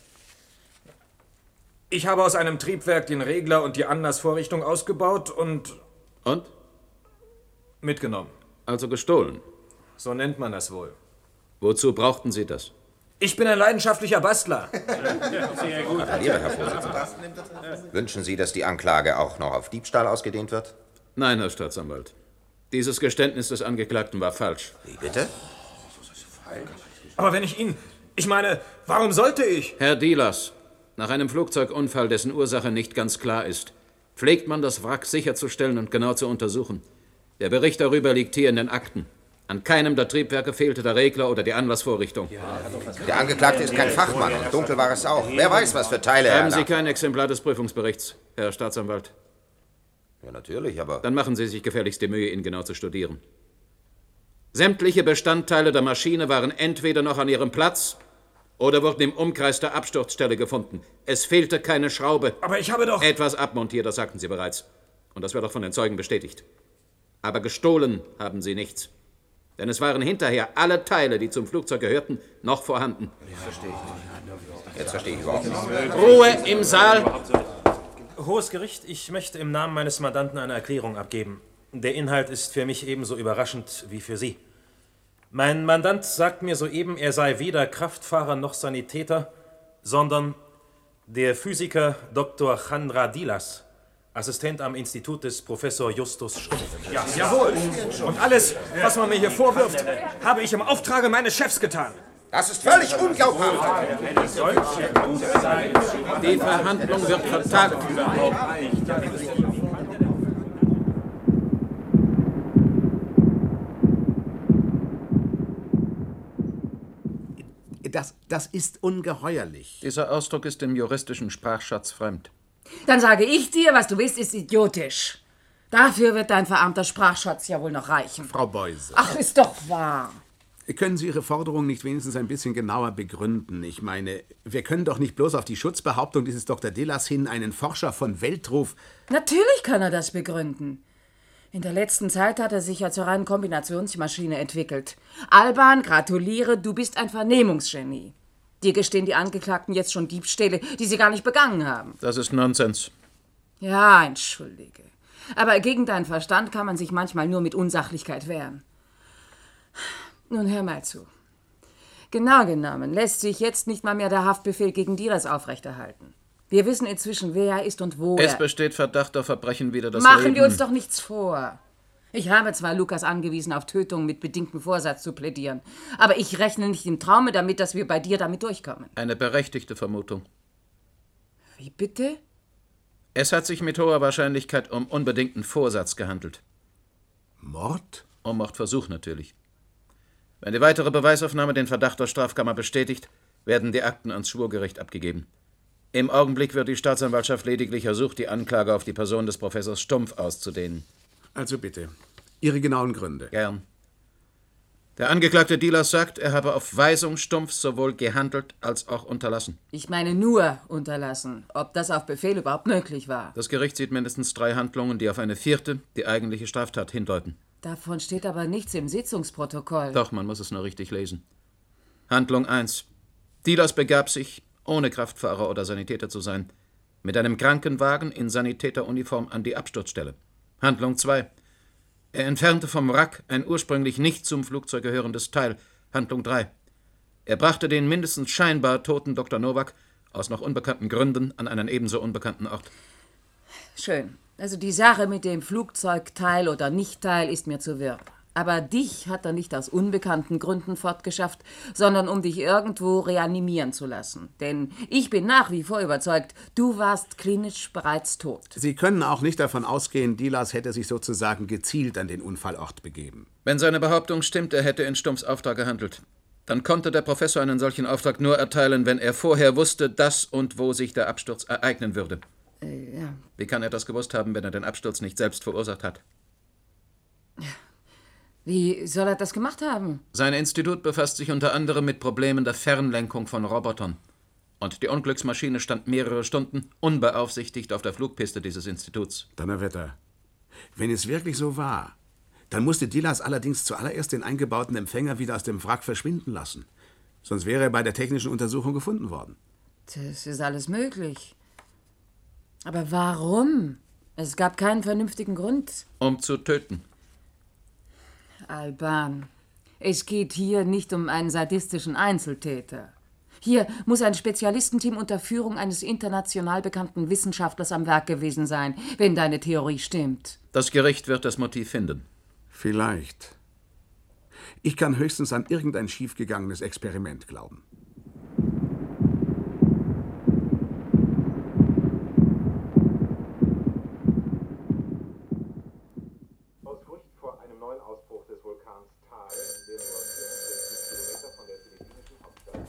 Ich habe aus einem Triebwerk den Regler und die Anlassvorrichtung ausgebaut und... Und? Mitgenommen. Also gestohlen? So nennt man das wohl. Wozu brauchten Sie das? Ich bin ein leidenschaftlicher Bastler. Sehr gut. Lieber Herr Vorsitzender, wünschen Sie, dass die Anklage auch noch auf Diebstahl ausgedehnt wird? Nein, Herr Staatsanwalt. Dieses Geständnis des Angeklagten war falsch. Wie bitte? Aber wenn ich ihn... Ich meine, warum sollte ich? Herr Delas, nach einem Flugzeugunfall, dessen Ursache nicht ganz klar ist, pflegt man das Wrack sicherzustellen und genau zu untersuchen. Der Bericht darüber liegt hier in den Akten. An keinem der Triebwerke fehlte der Regler oder die Anlassvorrichtung. Der Angeklagte ist kein Fachmann und dunkel war es auch. Wer weiß, was für Teile er Haben Sie hat. kein Exemplar des Prüfungsberichts, Herr Staatsanwalt? Ja, natürlich, aber... Dann machen Sie sich gefälligst die Mühe, ihn genau zu studieren. Sämtliche Bestandteile der Maschine waren entweder noch an ihrem Platz oder wurden im Umkreis der Absturzstelle gefunden. Es fehlte keine Schraube. Aber ich habe doch... Etwas abmontiert, das sagten Sie bereits. Und das wird auch von den Zeugen bestätigt. Aber gestohlen haben Sie nichts. Denn es waren hinterher alle Teile, die zum Flugzeug gehörten, noch vorhanden. Ja, verstehe ich. Jetzt verstehe ich überhaupt nicht. Ruhe im Saal! Hohes Gericht, ich möchte im Namen meines Mandanten eine Erklärung abgeben. Der Inhalt ist für mich ebenso überraschend wie für Sie. Mein Mandant sagt mir soeben, er sei weder Kraftfahrer noch Sanitäter, sondern der Physiker Doktor Chandra Dilas, Assistent am Institut des Professor Justus Stumpf. Ja, jawohl. Und alles, was man mir hier vorwirft, habe ich im Auftrage meines Chefs getan. Das ist völlig unglaubhaft. Die Verhandlung wird vertagt. Das, das ist ungeheuerlich. Dieser Ausdruck ist dem juristischen Sprachschatz fremd. Dann sage ich dir, was du bist, ist idiotisch. Dafür wird dein verarmter Sprachschatz ja wohl noch reichen. Frau Beuse. Ach, ist doch wahr. Können Sie Ihre Forderung nicht wenigstens ein bisschen genauer begründen? Ich meine, wir können doch nicht bloß auf die Schutzbehauptung dieses Doktor Dilas hin einen Forscher von Weltruf... Natürlich kann er das begründen. In der letzten Zeit hat er sich ja zur reinen Kombinationsmaschine entwickelt. Alban, gratuliere, du bist ein Vernehmungsgenie. Dir gestehen die Angeklagten jetzt schon Diebstähle, die sie gar nicht begangen haben. Das ist Nonsens. Ja, entschuldige. Aber gegen deinen Verstand kann man sich manchmal nur mit Unsachlichkeit wehren. Nun hör mal zu. Genau genommen lässt sich jetzt nicht mal mehr der Haftbefehl gegen Dilas aufrechterhalten. Wir wissen inzwischen, wer er ist und wo er... Es besteht Verdacht auf Verbrechen wider das Machen Leben. Machen wir uns doch nichts vor. Ich habe zwar Lukas angewiesen, auf Tötung mit bedingtem Vorsatz zu plädieren, aber ich rechne nicht im Traume damit, dass wir bei dir damit durchkommen. Eine berechtigte Vermutung. Wie bitte? Es hat sich mit hoher Wahrscheinlichkeit um unbedingten Vorsatz gehandelt. Mord? Um Mordversuch natürlich. Wenn die weitere Beweisaufnahme den Verdacht der Strafkammer bestätigt, werden die Akten ans Schwurgericht abgegeben. Im Augenblick wird die Staatsanwaltschaft lediglich ersucht, die Anklage auf die Person des Professors Stumpf auszudehnen. Also bitte, Ihre genauen Gründe. Gern. Der Angeklagte Dilas sagt, er habe auf Weisung Stumpfs sowohl gehandelt als auch unterlassen. Ich meine nur unterlassen. Ob das auf Befehl überhaupt möglich war. Das Gericht sieht mindestens drei Handlungen, die auf eine vierte, die eigentliche Straftat, hindeuten. Davon steht aber nichts im Sitzungsprotokoll. Doch, man muss es nur richtig lesen. Handlung eins. Dilas begab sich, ohne Kraftfahrer oder Sanitäter zu sein, mit einem Krankenwagen in Sanitäteruniform an die Absturzstelle. Handlung zwei. Er entfernte vom Wrack ein ursprünglich nicht zum Flugzeug gehörendes Teil. Handlung drei. Er brachte den mindestens scheinbar toten Doktor Nowak aus noch unbekannten Gründen an einen ebenso unbekannten Ort. Schön. Also die Sache mit dem Flugzeugteil oder Nichtteil ist mir zu wirr. Aber dich hat er nicht aus unbekannten Gründen fortgeschafft, sondern um dich irgendwo reanimieren zu lassen. Denn ich bin nach wie vor überzeugt, du warst klinisch bereits tot. Sie können auch nicht davon ausgehen, Dilas hätte sich sozusagen gezielt an den Unfallort begeben. Wenn seine Behauptung stimmt, er hätte in Stumpfs Auftrag gehandelt, dann konnte der Professor einen solchen Auftrag nur erteilen, wenn er vorher wusste, dass und wo sich der Absturz ereignen würde. Äh, ja. Wie kann er das gewusst haben, wenn er den Absturz nicht selbst verursacht hat? Wie soll er das gemacht haben? Sein Institut befasst sich unter anderem mit Problemen der Fernlenkung von Robotern. Und die Unglücksmaschine stand mehrere Stunden unbeaufsichtigt auf der Flugpiste dieses Instituts. Donnerwetter. Wenn es wirklich so war, dann musste Dilas allerdings zuallererst den eingebauten Empfänger wieder aus dem Wrack verschwinden lassen. Sonst wäre er bei der technischen Untersuchung gefunden worden. Das ist alles möglich. Aber warum? Es gab keinen vernünftigen Grund. Um zu töten. Alban, es geht hier nicht um einen sadistischen Einzeltäter. Hier muss ein Spezialistenteam unter Führung eines international bekannten Wissenschaftlers am Werk gewesen sein, wenn deine Theorie stimmt. Das Gericht wird das Motiv finden. Vielleicht. Ich kann höchstens an irgendein schiefgegangenes Experiment glauben.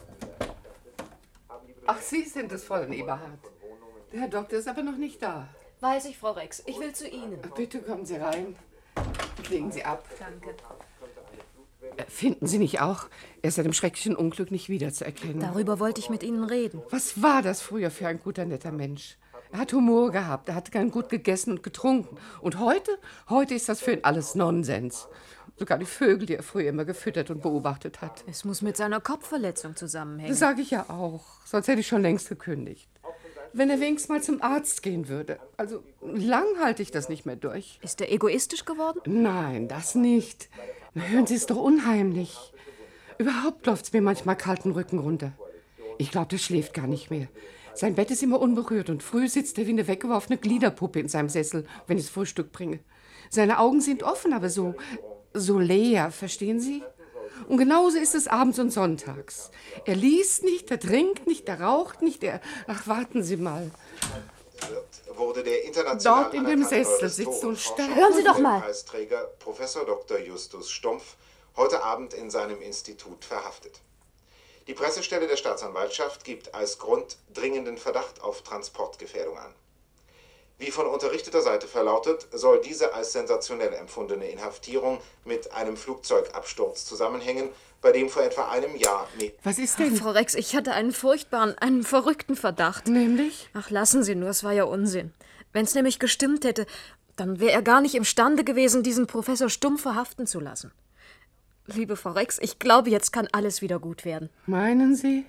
Ach, Sie sind es, Fräulein Eberhard. Der Herr Doktor ist aber noch nicht da. Weiß ich, Frau Rex. Ich will zu Ihnen. Bitte kommen Sie rein. Legen Sie ab. Danke. Finden Sie nicht auch, er ist seit dem schrecklichen Unglück nicht wiederzuerkennen? Darüber wollte ich mit Ihnen reden. Was war das früher für ein guter, netter Mensch? Er hat Humor gehabt, er hat gern gut gegessen und getrunken. Und heute? Heute ist das für ihn alles Nonsens. Sogar die Vögel, die er früher immer gefüttert und beobachtet hat. Es muss mit seiner Kopfverletzung zusammenhängen. Das sage ich ja auch. Sonst hätte ich schon längst gekündigt. Wenn er wenigstens mal zum Arzt gehen würde. Also lang halte ich das nicht mehr durch. Ist er egoistisch geworden? Nein, das nicht. Na, hören Sie, es doch unheimlich. Überhaupt läuft's mir manchmal kalten Rücken runter. Ich glaube, der schläft gar nicht mehr. Sein Bett ist immer unberührt und früh sitzt er wie eine weggeworfene Gliederpuppe in seinem Sessel, wenn ich das Frühstück bringe. Seine Augen sind offen, aber so, so leer, verstehen Sie? Und genauso ist es abends und sonntags. Er liest nicht, er trinkt nicht, er raucht nicht, er... Ach, warten Sie mal. Wurde der international Dort in dem Sessel sitzt so ein starker... Hören Sie doch mal. Preisträger Professor Doktor Justus Stumpf heute Abend in seinem Institut verhaftet. Die Pressestelle der Staatsanwaltschaft gibt als Grund dringenden Verdacht auf Transportgefährdung an. Wie von unterrichteter Seite verlautet, soll diese als sensationell empfundene Inhaftierung mit einem Flugzeugabsturz zusammenhängen, bei dem vor etwa einem Jahr... Was ist denn? Ach, Frau Rex, ich hatte einen furchtbaren, einen verrückten Verdacht. Nämlich? Ach, lassen Sie nur, es war ja Unsinn. Wenn es nämlich gestimmt hätte, dann wäre er gar nicht imstande gewesen, diesen Professor Stumpf verhaften zu lassen. Liebe Frau Rex, ich glaube, jetzt kann alles wieder gut werden. Meinen Sie?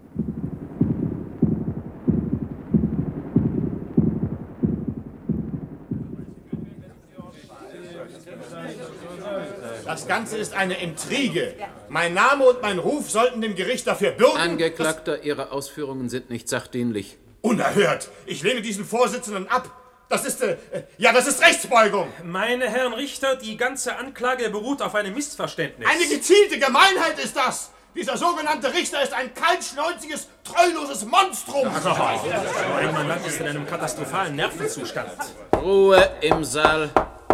Das Ganze ist eine Intrige. Mein Name und mein Ruf sollten dem Gericht dafür bürgen... Angeklagter, Ihre Ausführungen sind nicht sachdienlich. Unerhört! Ich lehne diesen Vorsitzenden ab. Das ist, äh, ja, das ist Rechtsbeugung. Meine Herren Richter, die ganze Anklage beruht auf einem Missverständnis. Eine gezielte Gemeinheit ist das. Dieser sogenannte Richter ist ein kaltschnäuziges, treuloses Monstrum. Also, mein Mandant ist in einem katastrophalen Nervenzustand. Ruhe im Saal.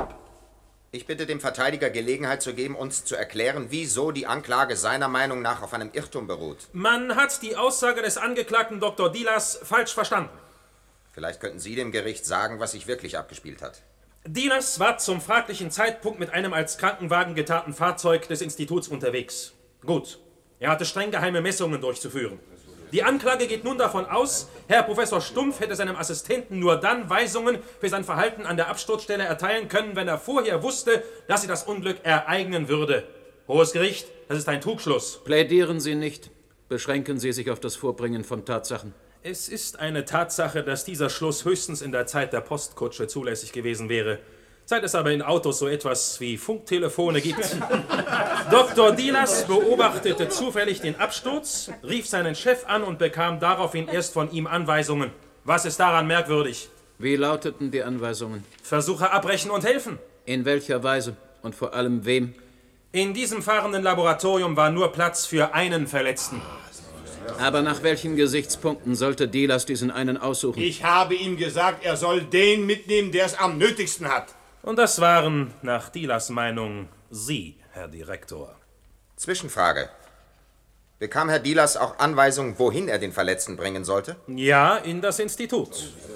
Ich bitte dem Verteidiger Gelegenheit zu geben, uns zu erklären, wieso die Anklage seiner Meinung nach auf einem Irrtum beruht. Man hat die Aussage des Angeklagten Doktor Dilas falsch verstanden. Vielleicht könnten Sie dem Gericht sagen, was sich wirklich abgespielt hat. Dilas war zum fraglichen Zeitpunkt mit einem als Krankenwagen getarnten Fahrzeug des Instituts unterwegs. Gut, er hatte streng geheime Messungen durchzuführen. Die Anklage geht nun davon aus, Herr Professor Stumpf hätte seinem Assistenten nur dann Weisungen für sein Verhalten an der Absturzstelle erteilen können, wenn er vorher wusste, dass sie das Unglück ereignen würde. Hohes Gericht, das ist ein Trugschluss. Plädieren Sie nicht. Beschränken Sie sich auf das Vorbringen von Tatsachen. Es ist eine Tatsache, dass dieser Schluss höchstens in der Zeit der Postkutsche zulässig gewesen wäre. Seit es aber in Autos so etwas wie Funktelefone gibt. Doktor Dilas beobachtete zufällig den Absturz, rief seinen Chef an und bekam daraufhin erst von ihm Anweisungen. Was ist daran merkwürdig? Wie lauteten die Anweisungen? Versuche abbrechen und helfen. In welcher Weise und vor allem wem? In diesem fahrenden Laboratorium war nur Platz für einen Verletzten. Aber nach welchen Gesichtspunkten sollte Dilas diesen einen aussuchen? Ich habe ihm gesagt, er soll den mitnehmen, der es am nötigsten hat. Und das waren, nach Dilas Meinung, Sie, Herr Direktor. Zwischenfrage. Bekam Herr Dilas auch Anweisungen, wohin er den Verletzten bringen sollte? Ja, in das Institut.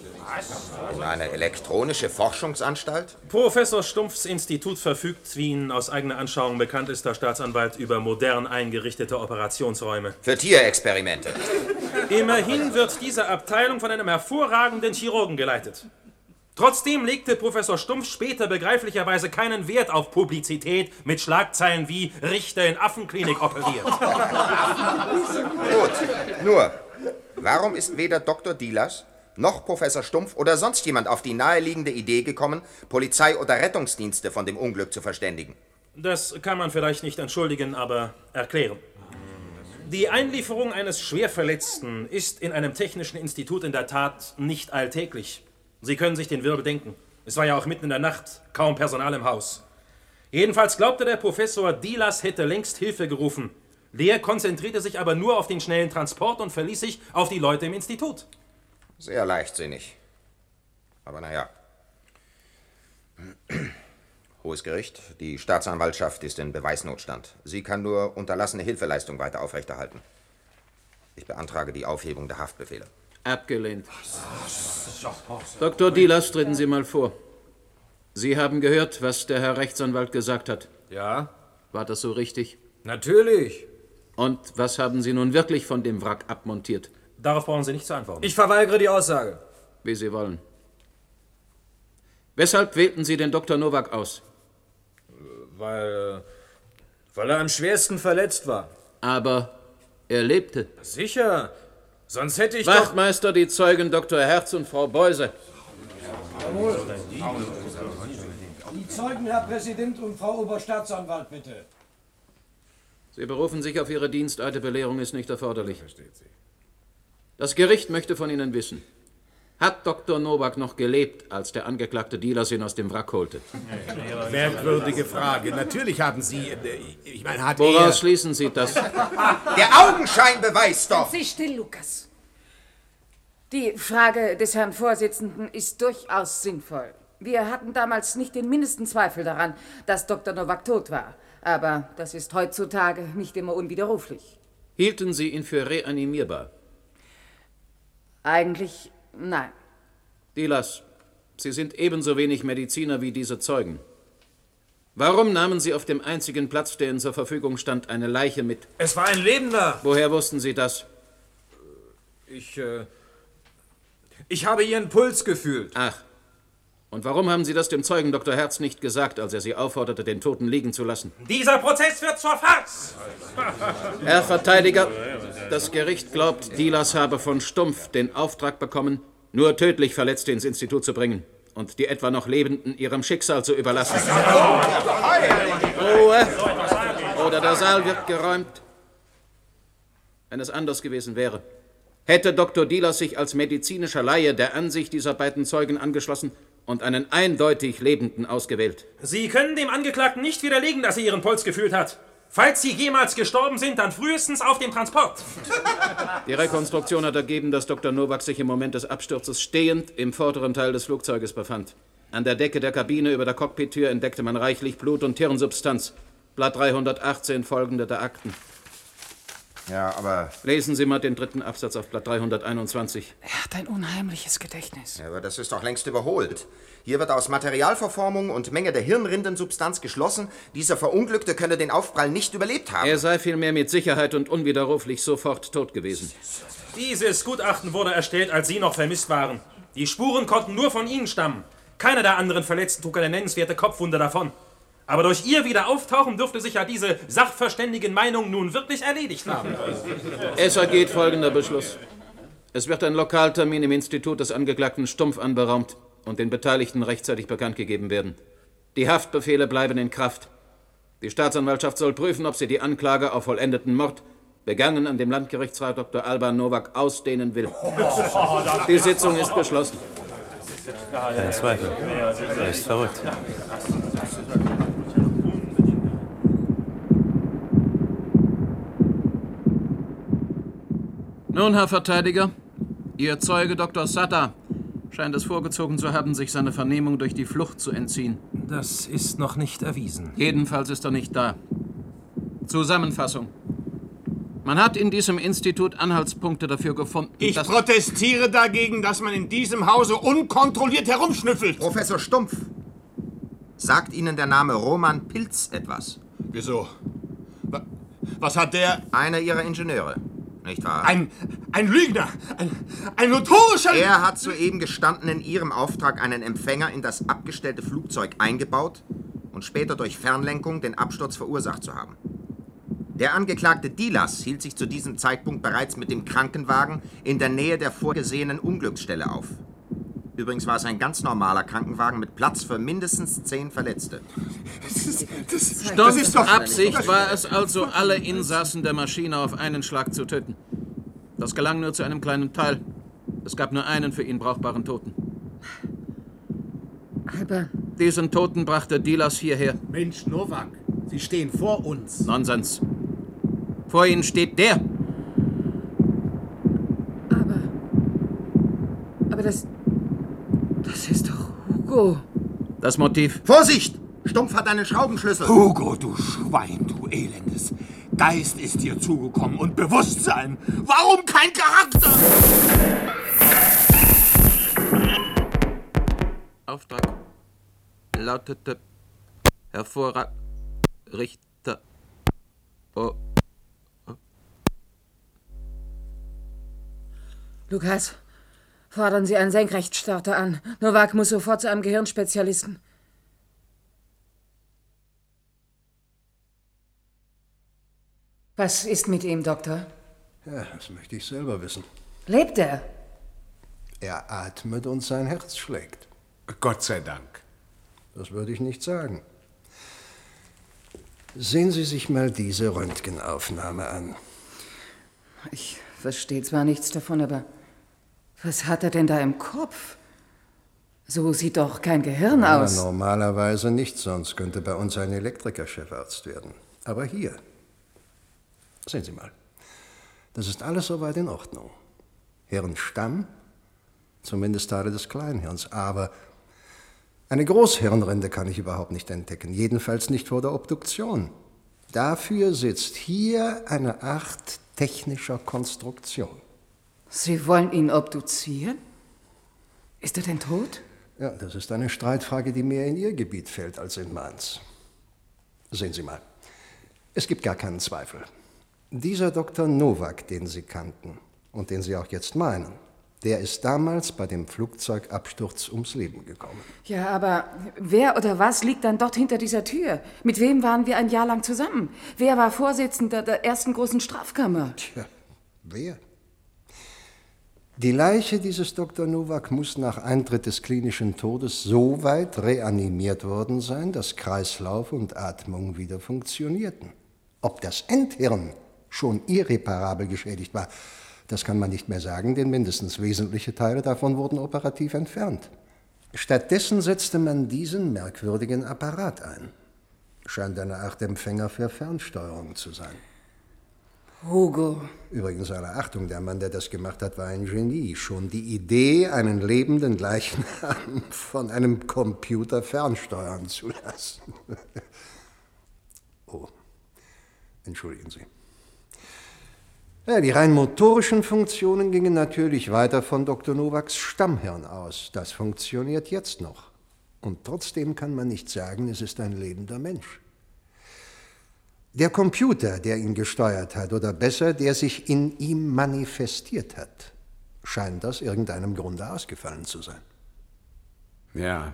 In eine elektronische Forschungsanstalt? Professor Stumpfs Institut verfügt, wie Ihnen aus eigener Anschauung bekannt ist, der Staatsanwalt, über modern eingerichtete Operationsräume. Für Tierexperimente. Immerhin wird diese Abteilung von einem hervorragenden Chirurgen geleitet. Trotzdem legte Professor Stumpf später begreiflicherweise keinen Wert auf Publizität mit Schlagzeilen wie Richter in Affenklinik operiert. Gut, nur, warum ist weder Doktor Dilas noch Professor Stumpf oder sonst jemand auf die naheliegende Idee gekommen, Polizei oder Rettungsdienste von dem Unglück zu verständigen? Das kann man vielleicht nicht entschuldigen, aber erklären. Die Einlieferung eines Schwerverletzten ist in einem technischen Institut in der Tat nicht alltäglich. Sie können sich den Wirbel denken. Es war ja auch mitten in der Nacht, kaum Personal im Haus. Jedenfalls glaubte der Professor, Dilas hätte längst Hilfe gerufen. Der konzentrierte sich aber nur auf den schnellen Transport und verließ sich auf die Leute im Institut. Sehr leichtsinnig. Aber naja. Hohes Gericht, die Staatsanwaltschaft ist in Beweisnotstand. Sie kann nur unterlassene Hilfeleistung weiter aufrechterhalten. Ich beantrage die Aufhebung der Haftbefehle. Abgelehnt. Doktor Dilas, treten Sie mal vor. Sie haben gehört, was der Herr Rechtsanwalt gesagt hat. Ja. War das so richtig? Natürlich. Und was haben Sie nun wirklich von dem Wrack abmontiert? Darauf brauchen Sie nicht zu antworten. Ich verweigere die Aussage. Wie Sie wollen. Weshalb wählten Sie den Doktor Nowak aus? Weil, weil er am schwersten verletzt war. Aber er lebte. Sicher. Sonst hätte ich Wachtmeister, die Zeugen Doktor Herz und Frau Beuse. Jawohl. Die Zeugen, Herr Präsident und Frau Oberstaatsanwalt, bitte. Sie berufen sich auf Ihre Diensteide. Belehrung ist nicht erforderlich. Das Gericht möchte von Ihnen wissen: Hat Doktor Nowak noch gelebt, als der Angeklagte Dilas ihn aus dem Wrack holte? Merkwürdige Frage. Natürlich haben Sie... Ich meine, hat Woraus er... schließen Sie das? Der Augenschein beweist doch! Sei still, Lukas. Die Frage des Herrn Vorsitzenden ist durchaus sinnvoll. Wir hatten damals nicht den mindesten Zweifel daran, dass Doktor Nowak tot war. Aber das ist heutzutage nicht immer unwiderruflich. Hielten Sie ihn für reanimierbar? Eigentlich nein. Dilas, Sie sind ebenso wenig Mediziner wie diese Zeugen. Warum nahmen Sie auf dem einzigen Platz, der Ihnen zur Verfügung stand, eine Leiche mit? Es war ein Lebender. Woher wussten Sie das? Ich, äh... Ich habe Ihren Puls gefühlt. Ach. Und warum haben Sie das dem Zeugen Doktor Herz nicht gesagt, als er Sie aufforderte, den Toten liegen zu lassen? Dieser Prozess wird zur Farce! Herr Verteidiger, das Gericht glaubt, Dilas habe von Stumpf den Auftrag bekommen, nur tödlich Verletzte ins Institut zu bringen und die etwa noch Lebenden ihrem Schicksal zu überlassen. Ruhe! Oder der Saal wird geräumt. Wenn es anders gewesen wäre, hätte Doktor Dilas sich als medizinischer Laie der Ansicht dieser beiden Zeugen angeschlossen und einen eindeutig Lebenden ausgewählt. Sie können dem Angeklagten nicht widerlegen, dass er Ihren Puls gefühlt hat. Falls Sie jemals gestorben sind, dann frühestens auf dem Transport. Die Rekonstruktion hat ergeben, dass Doktor Nowak sich im Moment des Absturzes stehend im vorderen Teil des Flugzeuges befand. An der Decke der Kabine über der Cockpit-Tür entdeckte man reichlich Blut und Hirnsubstanz. Blatt dreihundertachtzehn folgende der Akten. Ja, aber... Lesen Sie mal den dritten Absatz auf Blatt dreihunderteinundzwanzig. Er hat ein unheimliches Gedächtnis. Ja, aber das ist doch längst überholt. Hier wird aus Materialverformung und Menge der Hirnrindensubstanz geschlossen, dieser Verunglückte könne den Aufprall nicht überlebt haben. Er sei vielmehr mit Sicherheit und unwiderruflich sofort tot gewesen. Dieses Gutachten wurde erstellt, als Sie noch vermisst waren. Die Spuren konnten nur von Ihnen stammen. Keiner der anderen Verletzten trug eine nennenswerte Kopfwunde davon. Aber durch Ihr Wiederauftauchen dürfte sich ja diese Sachverständigenmeinung nun wirklich erledigt haben. Es ergeht folgender Beschluss. Es wird ein Lokaltermin im Institut des Angeklagten Stumpf anberaumt und den Beteiligten rechtzeitig bekannt gegeben werden. Die Haftbefehle bleiben in Kraft. Die Staatsanwaltschaft soll prüfen, ob sie die Anklage auf vollendeten Mord, begangen an dem Landgerichtsrat Doktor Alban Nowak, ausdehnen will. Die Sitzung ist geschlossen. Kein Zweifel. Er ist verrückt. Nun, Herr Verteidiger, Ihr Zeuge Doktor Satta scheint es vorgezogen zu haben, sich seiner Vernehmung durch die Flucht zu entziehen. Das ist noch nicht erwiesen. Jedenfalls ist er nicht da. Zusammenfassung. Man hat in diesem Institut Anhaltspunkte dafür gefunden, Ich dass... protestiere dagegen, dass man in diesem Hause unkontrolliert herumschnüffelt. Professor Stumpf, sagt Ihnen der Name Roman Pilz etwas? Wieso? Was hat der... Einer Ihrer Ingenieure, nicht wahr? Ein, ein Lügner, ein, ein notorischer... Er hat soeben gestanden, in Ihrem Auftrag einen Empfänger in das abgestellte Flugzeug eingebaut und später durch Fernlenkung den Absturz verursacht zu haben. Der Angeklagte Dilas hielt sich zu diesem Zeitpunkt bereits mit dem Krankenwagen in der Nähe der vorgesehenen Unglücksstelle auf. Übrigens war es ein ganz normaler Krankenwagen mit Platz für mindestens zehn Verletzte. Das ist, das, Stumpfs das ist doch... Absicht war es also, alle Insassen der Maschine auf einen Schlag zu töten. Das gelang nur zu einem kleinen Teil. Es gab nur einen für ihn brauchbaren Toten. Aber... Diesen Toten brachte Dilas hierher. Mensch, Nowak, Sie stehen vor uns. Nonsens. Vor Ihnen steht der. Aber... Aber das... Das ist doch Hugo. Das Motiv? Vorsicht! Stumpf hat einen Schraubenschlüssel. Hugo, du Schwein, du Elendes. Geist ist dir zugekommen und Bewusstsein. Warum kein Charakter? Auftrag lautete hervorragend Richter. Oh. oh. Lukas, fordern Sie einen Senkrechtstarter an. Nowak muss sofort zu einem Gehirnspezialisten. Was ist mit ihm, Doktor? Ja, das möchte ich selber wissen. Lebt er? Er atmet und sein Herz schlägt. Gott sei Dank. Das würde ich nicht sagen. Sehen Sie sich mal diese Röntgenaufnahme an. Ich verstehe zwar nichts davon, aber was hat er denn da im Kopf? So sieht doch kein Gehirn Ja, aus. Normalerweise nicht, sonst könnte bei uns ein Elektriker Chefarzt werden. Aber hier, sehen Sie mal, das ist alles soweit in Ordnung. Hirnstamm, zumindest Teile des Kleinhirns, aber eine Großhirnrinde kann ich überhaupt nicht entdecken, jedenfalls nicht vor der Obduktion. Dafür sitzt hier eine Art technischer Konstruktion. Sie wollen ihn obduzieren? Ist er denn tot? Ja, das ist eine Streitfrage, die mehr in Ihr Gebiet fällt als in meins. Sehen Sie mal, es gibt gar keinen Zweifel. Dieser Doktor Nowak, den Sie kannten und den Sie auch jetzt meinen, der ist damals bei dem Flugzeugabsturz ums Leben gekommen. Ja, aber wer oder was liegt dann dort hinter dieser Tür? Mit wem waren wir ein Jahr lang zusammen? Wer war Vorsitzender der ersten großen Strafkammer? Tja, wer? Die Leiche dieses Doktor Nowak muss nach Eintritt des klinischen Todes so weit reanimiert worden sein, dass Kreislauf und Atmung wieder funktionierten. Ob das Endhirn schon irreparabel geschädigt war, das kann man nicht mehr sagen, denn mindestens wesentliche Teile davon wurden operativ entfernt. Stattdessen setzte man diesen merkwürdigen Apparat ein. Scheint eine Art Empfänger für Fernsteuerung zu sein. Hugo. Übrigens, alle Achtung, der Mann, der das gemacht hat, war ein Genie. Schon die Idee, einen lebenden Leichnam von einem Computer fernsteuern zu lassen. Oh, entschuldigen Sie. Ja, die rein motorischen Funktionen gingen natürlich weiter von Doktor Nowaks Stammhirn aus. Das funktioniert jetzt noch. Und trotzdem kann man nicht sagen, es ist ein lebender Mensch. Der Computer, der ihn gesteuert hat, oder besser, der sich in ihm manifestiert hat, scheint aus irgendeinem Grunde ausgefallen zu sein. Ja,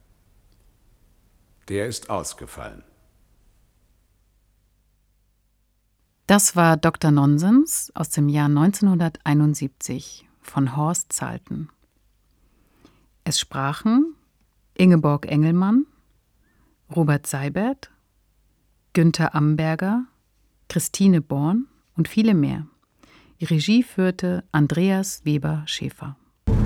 der ist ausgefallen. Das war Doktor Nonsens aus dem Jahr neunzehnhunderteinundsiebzig von Horst Zalten. Es sprachen Ingeborg Engelmann, Robert Seibert, Günther Amberger, Christine Born und viele mehr. Die Regie führte Andreas Weber-Schäfer.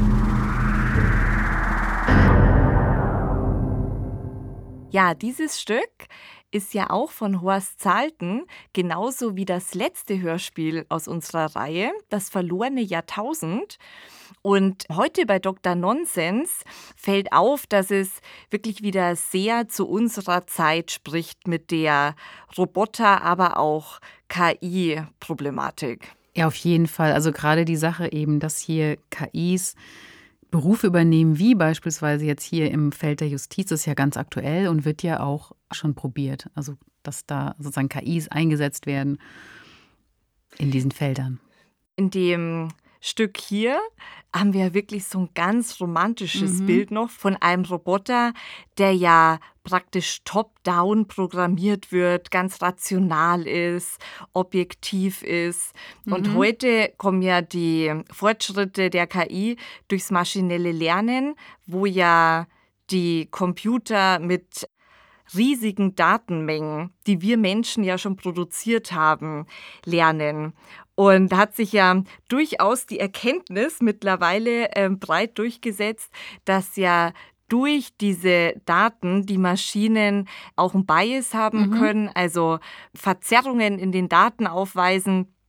Ja, dieses Stück ist ja auch von Horst Zalten, genauso wie das letzte Hörspiel aus unserer Reihe, Das verlorene Jahrtausend. Und heute bei Doktor Nonsens fällt auf, dass es wirklich wieder sehr zu unserer Zeit spricht mit der Roboter-, aber auch K I-Problematik. Ja, auf jeden Fall. Also gerade die Sache eben, dass hier K Is Berufe übernehmen, wie beispielsweise jetzt hier im Feld der Justiz, ist ja ganz aktuell und wird ja auch schon probiert. Also dass da sozusagen K Is eingesetzt werden in diesen Feldern. In dem Stück hier haben wir wirklich so ein ganz romantisches Mhm. Bild noch von einem Roboter, der ja praktisch top-down programmiert wird, ganz rational ist, objektiv ist. Und Mhm. heute kommen ja die Fortschritte der K I durchs maschinelle Lernen, wo ja die Computer mit riesigen Datenmengen, die wir Menschen ja schon produziert haben, lernen. Und da hat sich ja durchaus die Erkenntnis mittlerweile äh, breit durchgesetzt, dass ja durch diese Daten die Maschinen auch ein Bias haben Mhm. können, also Verzerrungen in den Daten aufweisen.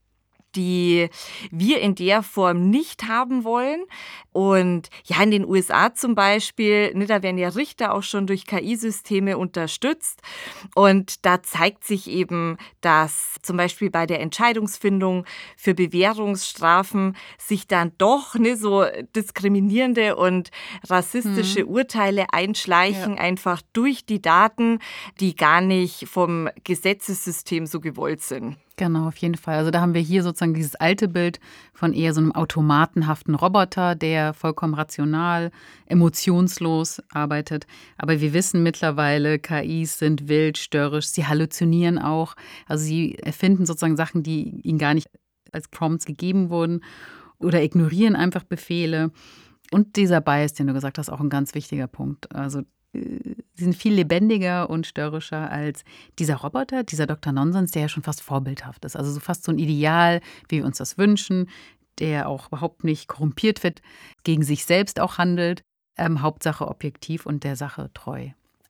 die wir in der Form nicht haben wollen. Und ja, in den U S A zum Beispiel, ne, da werden ja Richter auch schon durch K I-Systeme unterstützt. Und da zeigt sich eben, dass zum Beispiel bei der Entscheidungsfindung für Bewährungsstrafen sich dann doch ne, so diskriminierende und rassistische Mhm. Urteile einschleichen, Ja. einfach durch die Daten, die gar nicht vom Gesetzessystem so gewollt sind. Genau, auf jeden Fall. Also da haben wir hier sozusagen dieses alte Bild von eher so einem automatenhaften Roboter, der vollkommen rational, emotionslos arbeitet. Aber wir wissen mittlerweile, K Is sind wild, störrisch, sie halluzinieren auch. Also sie erfinden sozusagen Sachen, die ihnen gar nicht als Prompts gegeben wurden oder ignorieren einfach Befehle. Und dieser Bias, den du gesagt hast, auch ein ganz wichtiger Punkt. Also Sie sind viel lebendiger und störrischer als dieser Roboter, dieser Doktor Nonsens, der ja schon fast vorbildhaft ist. Also so fast so ein Ideal, wie wir uns das wünschen, der auch überhaupt nicht korrumpiert wird, gegen sich selbst auch handelt, ähm, Hauptsache objektiv und der Sache treu.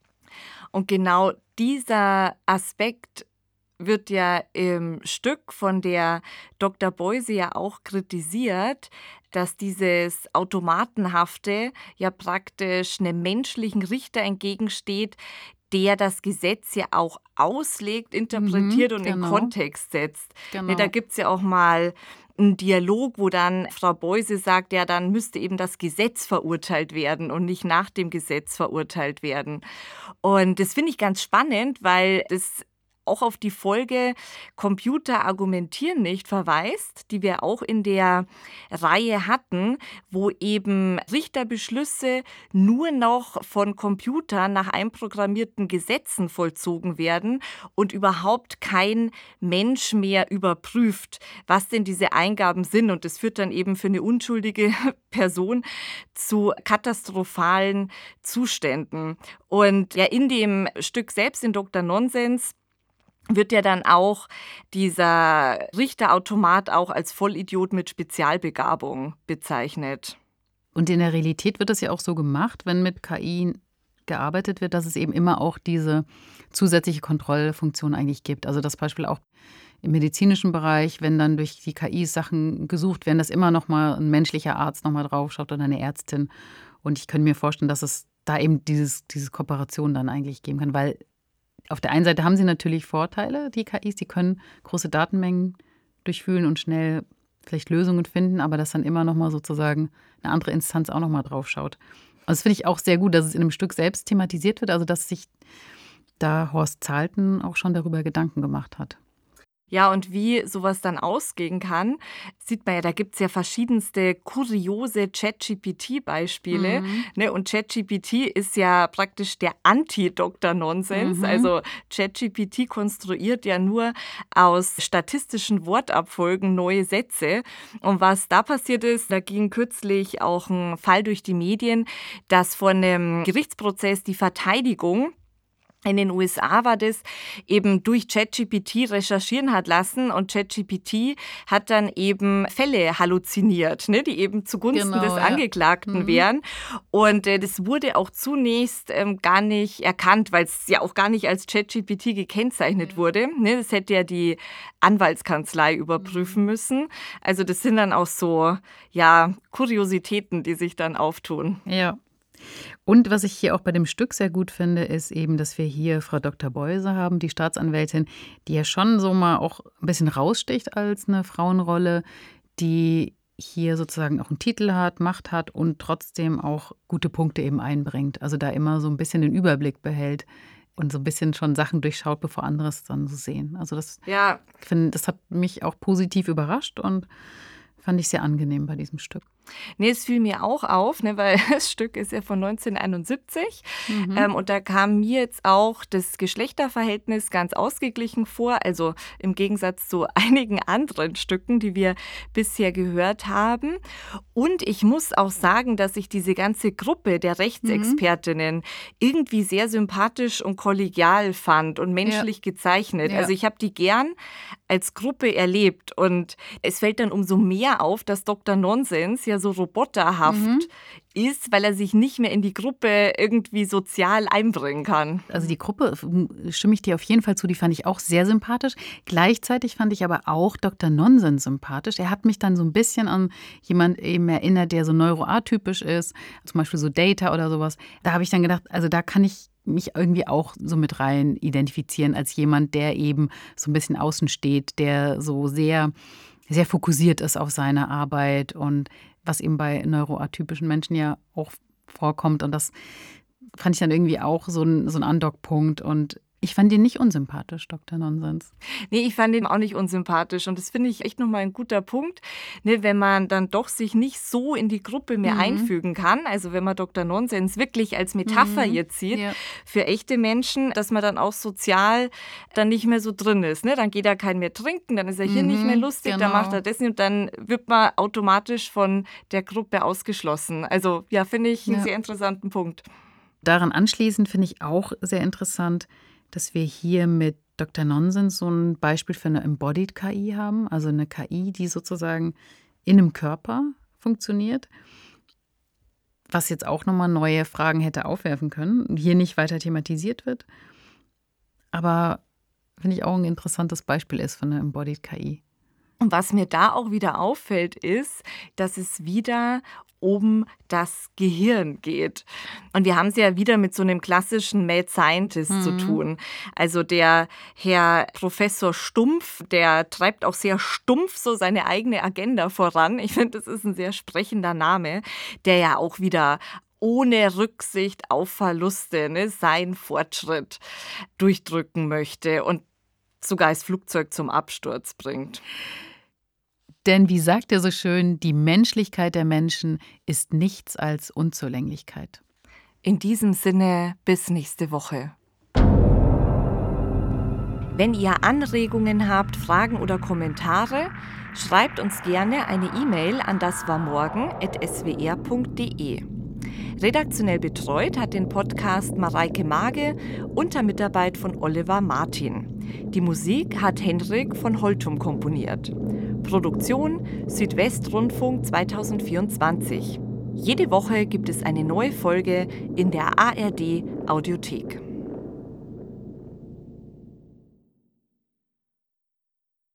Und genau dieser Aspekt wird ja im Stück von der Doktor Boyse ja auch kritisiert, dass dieses Automatenhafte ja praktisch einem menschlichen Richter entgegensteht, der das Gesetz ja auch auslegt, interpretiert Mhm, und in genau. Kontext setzt. Genau. Ne, da gibt es ja auch mal einen Dialog, wo dann Frau Boyse sagt, ja, dann müsste eben das Gesetz verurteilt werden und nicht nach dem Gesetz verurteilt werden. Und das finde ich ganz spannend, weil das auch auf die Folge Computer argumentieren nicht verweist, die wir auch in der Reihe hatten, wo eben Richterbeschlüsse nur noch von Computern nach einprogrammierten Gesetzen vollzogen werden und überhaupt kein Mensch mehr überprüft, was denn diese Eingaben sind. Und das führt dann eben für eine unschuldige Person zu katastrophalen Zuständen. Und ja, in dem Stück selbst, in Doktor Nonsens, wird ja dann auch dieser Richterautomat auch als Vollidiot mit Spezialbegabung bezeichnet. Und in der Realität wird das ja auch so gemacht, wenn mit K I gearbeitet wird, dass es eben immer auch diese zusätzliche Kontrollfunktion eigentlich gibt. Also das Beispiel auch im medizinischen Bereich, wenn dann durch die K Is Sachen gesucht werden, dass immer noch mal ein menschlicher Arzt noch mal draufschaut oder eine Ärztin. Und ich könnte mir vorstellen, dass es da eben dieses, diese Kooperation dann eigentlich geben kann, weil auf der einen Seite haben sie natürlich Vorteile, die K Is, die können große Datenmengen durchwühlen und schnell vielleicht Lösungen finden, aber dass dann immer noch mal sozusagen eine andere Instanz auch noch mal drauf schaut. Also das finde ich auch sehr gut, dass es in dem Stück selbst thematisiert wird, also dass sich da Horst Zalten auch schon darüber Gedanken gemacht hat. Ja, und wie sowas dann ausgehen kann, sieht man ja, da gibt es ja verschiedenste kuriose ChatGP T-Beispiele. Mhm. Ne? Und ChatGPT ist ja praktisch der Anti-Doktor Nonsens. Mhm. Also ChatGPT konstruiert ja nur aus statistischen Wortabfolgen neue Sätze. Und was da passiert ist, da ging kürzlich auch ein Fall durch die Medien, dass vor einem Gerichtsprozess die Verteidigung in den U S A war das, eben durch ChatGPT recherchieren hat lassen und ChatGPT hat dann eben Fälle halluziniert, ne, die eben zugunsten Genau, des ja. Angeklagten Mhm. wären. Und äh, das wurde auch zunächst ähm, gar nicht erkannt, weil es ja auch gar nicht als ChatGPT gekennzeichnet wurde. Ne, das hätte ja die Anwaltskanzlei überprüfen müssen. Also das sind dann auch so, ja, Kuriositäten, die sich dann auftun. Ja. Und was ich hier auch bei dem Stück sehr gut finde, ist eben, dass wir hier Frau Doktor Boyse haben, die Staatsanwältin, die ja schon so mal auch ein bisschen raussticht als eine Frauenrolle, die hier sozusagen auch einen Titel hat, Macht hat und trotzdem auch gute Punkte eben einbringt. Also da immer so ein bisschen den Überblick behält und so ein bisschen schon Sachen durchschaut, bevor andere es dann so sehen. Also das, Ja. ich finde, das hat mich auch positiv überrascht und fand ich sehr angenehm bei diesem Stück. Nee, es fiel mir auch auf, ne, weil das Stück ist ja von neunzehnhunderteinundsiebzig. Mhm. Ähm, und da kam mir jetzt auch das Geschlechterverhältnis ganz ausgeglichen vor. Also im Gegensatz zu einigen anderen Stücken, die wir bisher gehört haben. Und ich muss auch sagen, dass ich diese ganze Gruppe der Rechtsexpertinnen mhm. irgendwie sehr sympathisch und kollegial fand und menschlich ja. gezeichnet. Ja. Also ich habe die gern als Gruppe erlebt. Und es fällt dann umso mehr auf, dass Doktor Nonsens ja so roboterhaft mhm. ist, weil er sich nicht mehr in die Gruppe irgendwie sozial einbringen kann. Also die Gruppe, stimme ich dir auf jeden Fall zu, die fand ich auch sehr sympathisch. Gleichzeitig fand ich aber auch Doktor Nonsens sympathisch. Er hat mich dann so ein bisschen an jemand eben erinnert, der so neuroatypisch ist, zum Beispiel so Data oder sowas. Da habe ich dann gedacht, also da kann ich mich irgendwie auch so mit rein identifizieren als jemand, der eben so ein bisschen außen steht, der so sehr, sehr fokussiert ist auf seine Arbeit und was eben bei neuroatypischen Menschen ja auch vorkommt. Und das fand ich dann irgendwie auch so ein, so ein Andockpunkt. Und ich fand ihn nicht unsympathisch, Doktor Nonsens. Nee, ich fand ihn auch nicht unsympathisch. Und das finde ich echt nochmal ein guter Punkt, ne, wenn man dann doch sich nicht so in die Gruppe mehr mhm. einfügen kann. Also wenn man Doktor Nonsens wirklich als Metapher mhm. jetzt sieht, ja. für echte Menschen, dass man dann auch sozial dann nicht mehr so drin ist. Ne? Dann geht er kein mehr trinken, dann ist er hier mhm, nicht mehr lustig, genau. dann macht er das nicht und dann wird man automatisch von der Gruppe ausgeschlossen. Also ja, finde ich einen ja. sehr interessanten Punkt. Daran anschließend finde ich auch sehr interessant, dass wir hier mit Doktor Nonsens so ein Beispiel für eine Embodied K I haben, also eine K I, die sozusagen in einem Körper funktioniert, was jetzt auch nochmal neue Fragen hätte aufwerfen können, hier nicht weiter thematisiert wird, aber finde ich auch ein interessantes Beispiel ist von einer Embodied K I. Und was mir da auch wieder auffällt, ist, dass es wieder um das Gehirn geht. Und wir haben es ja wieder mit so einem klassischen Mad Scientist mhm. zu tun. Also der Herr Professor Stumpf, der treibt auch sehr stumpf so seine eigene Agenda voran. Ich finde, das ist ein sehr sprechender Name, der ja auch wieder ohne Rücksicht auf Verluste ne, seinen Fortschritt durchdrücken möchte und sogar das Flugzeug zum Absturz bringt. Denn wie sagt er so schön, die Menschlichkeit der Menschen ist nichts als Unzulänglichkeit. In diesem Sinne, bis nächste Woche. Wenn ihr Anregungen habt, Fragen oder Kommentare, schreibt uns gerne eine E-Mail an daswarmorgen at s w r punkt d e. Redaktionell betreut hat den Podcast Mareike Mage unter Mitarbeit von Oliver Martin. Die Musik hat Henrik von Holtum komponiert. Produktion Südwestrundfunk zwanzig vierundzwanzig. Jede Woche gibt es eine neue Folge in der A R D Audiothek.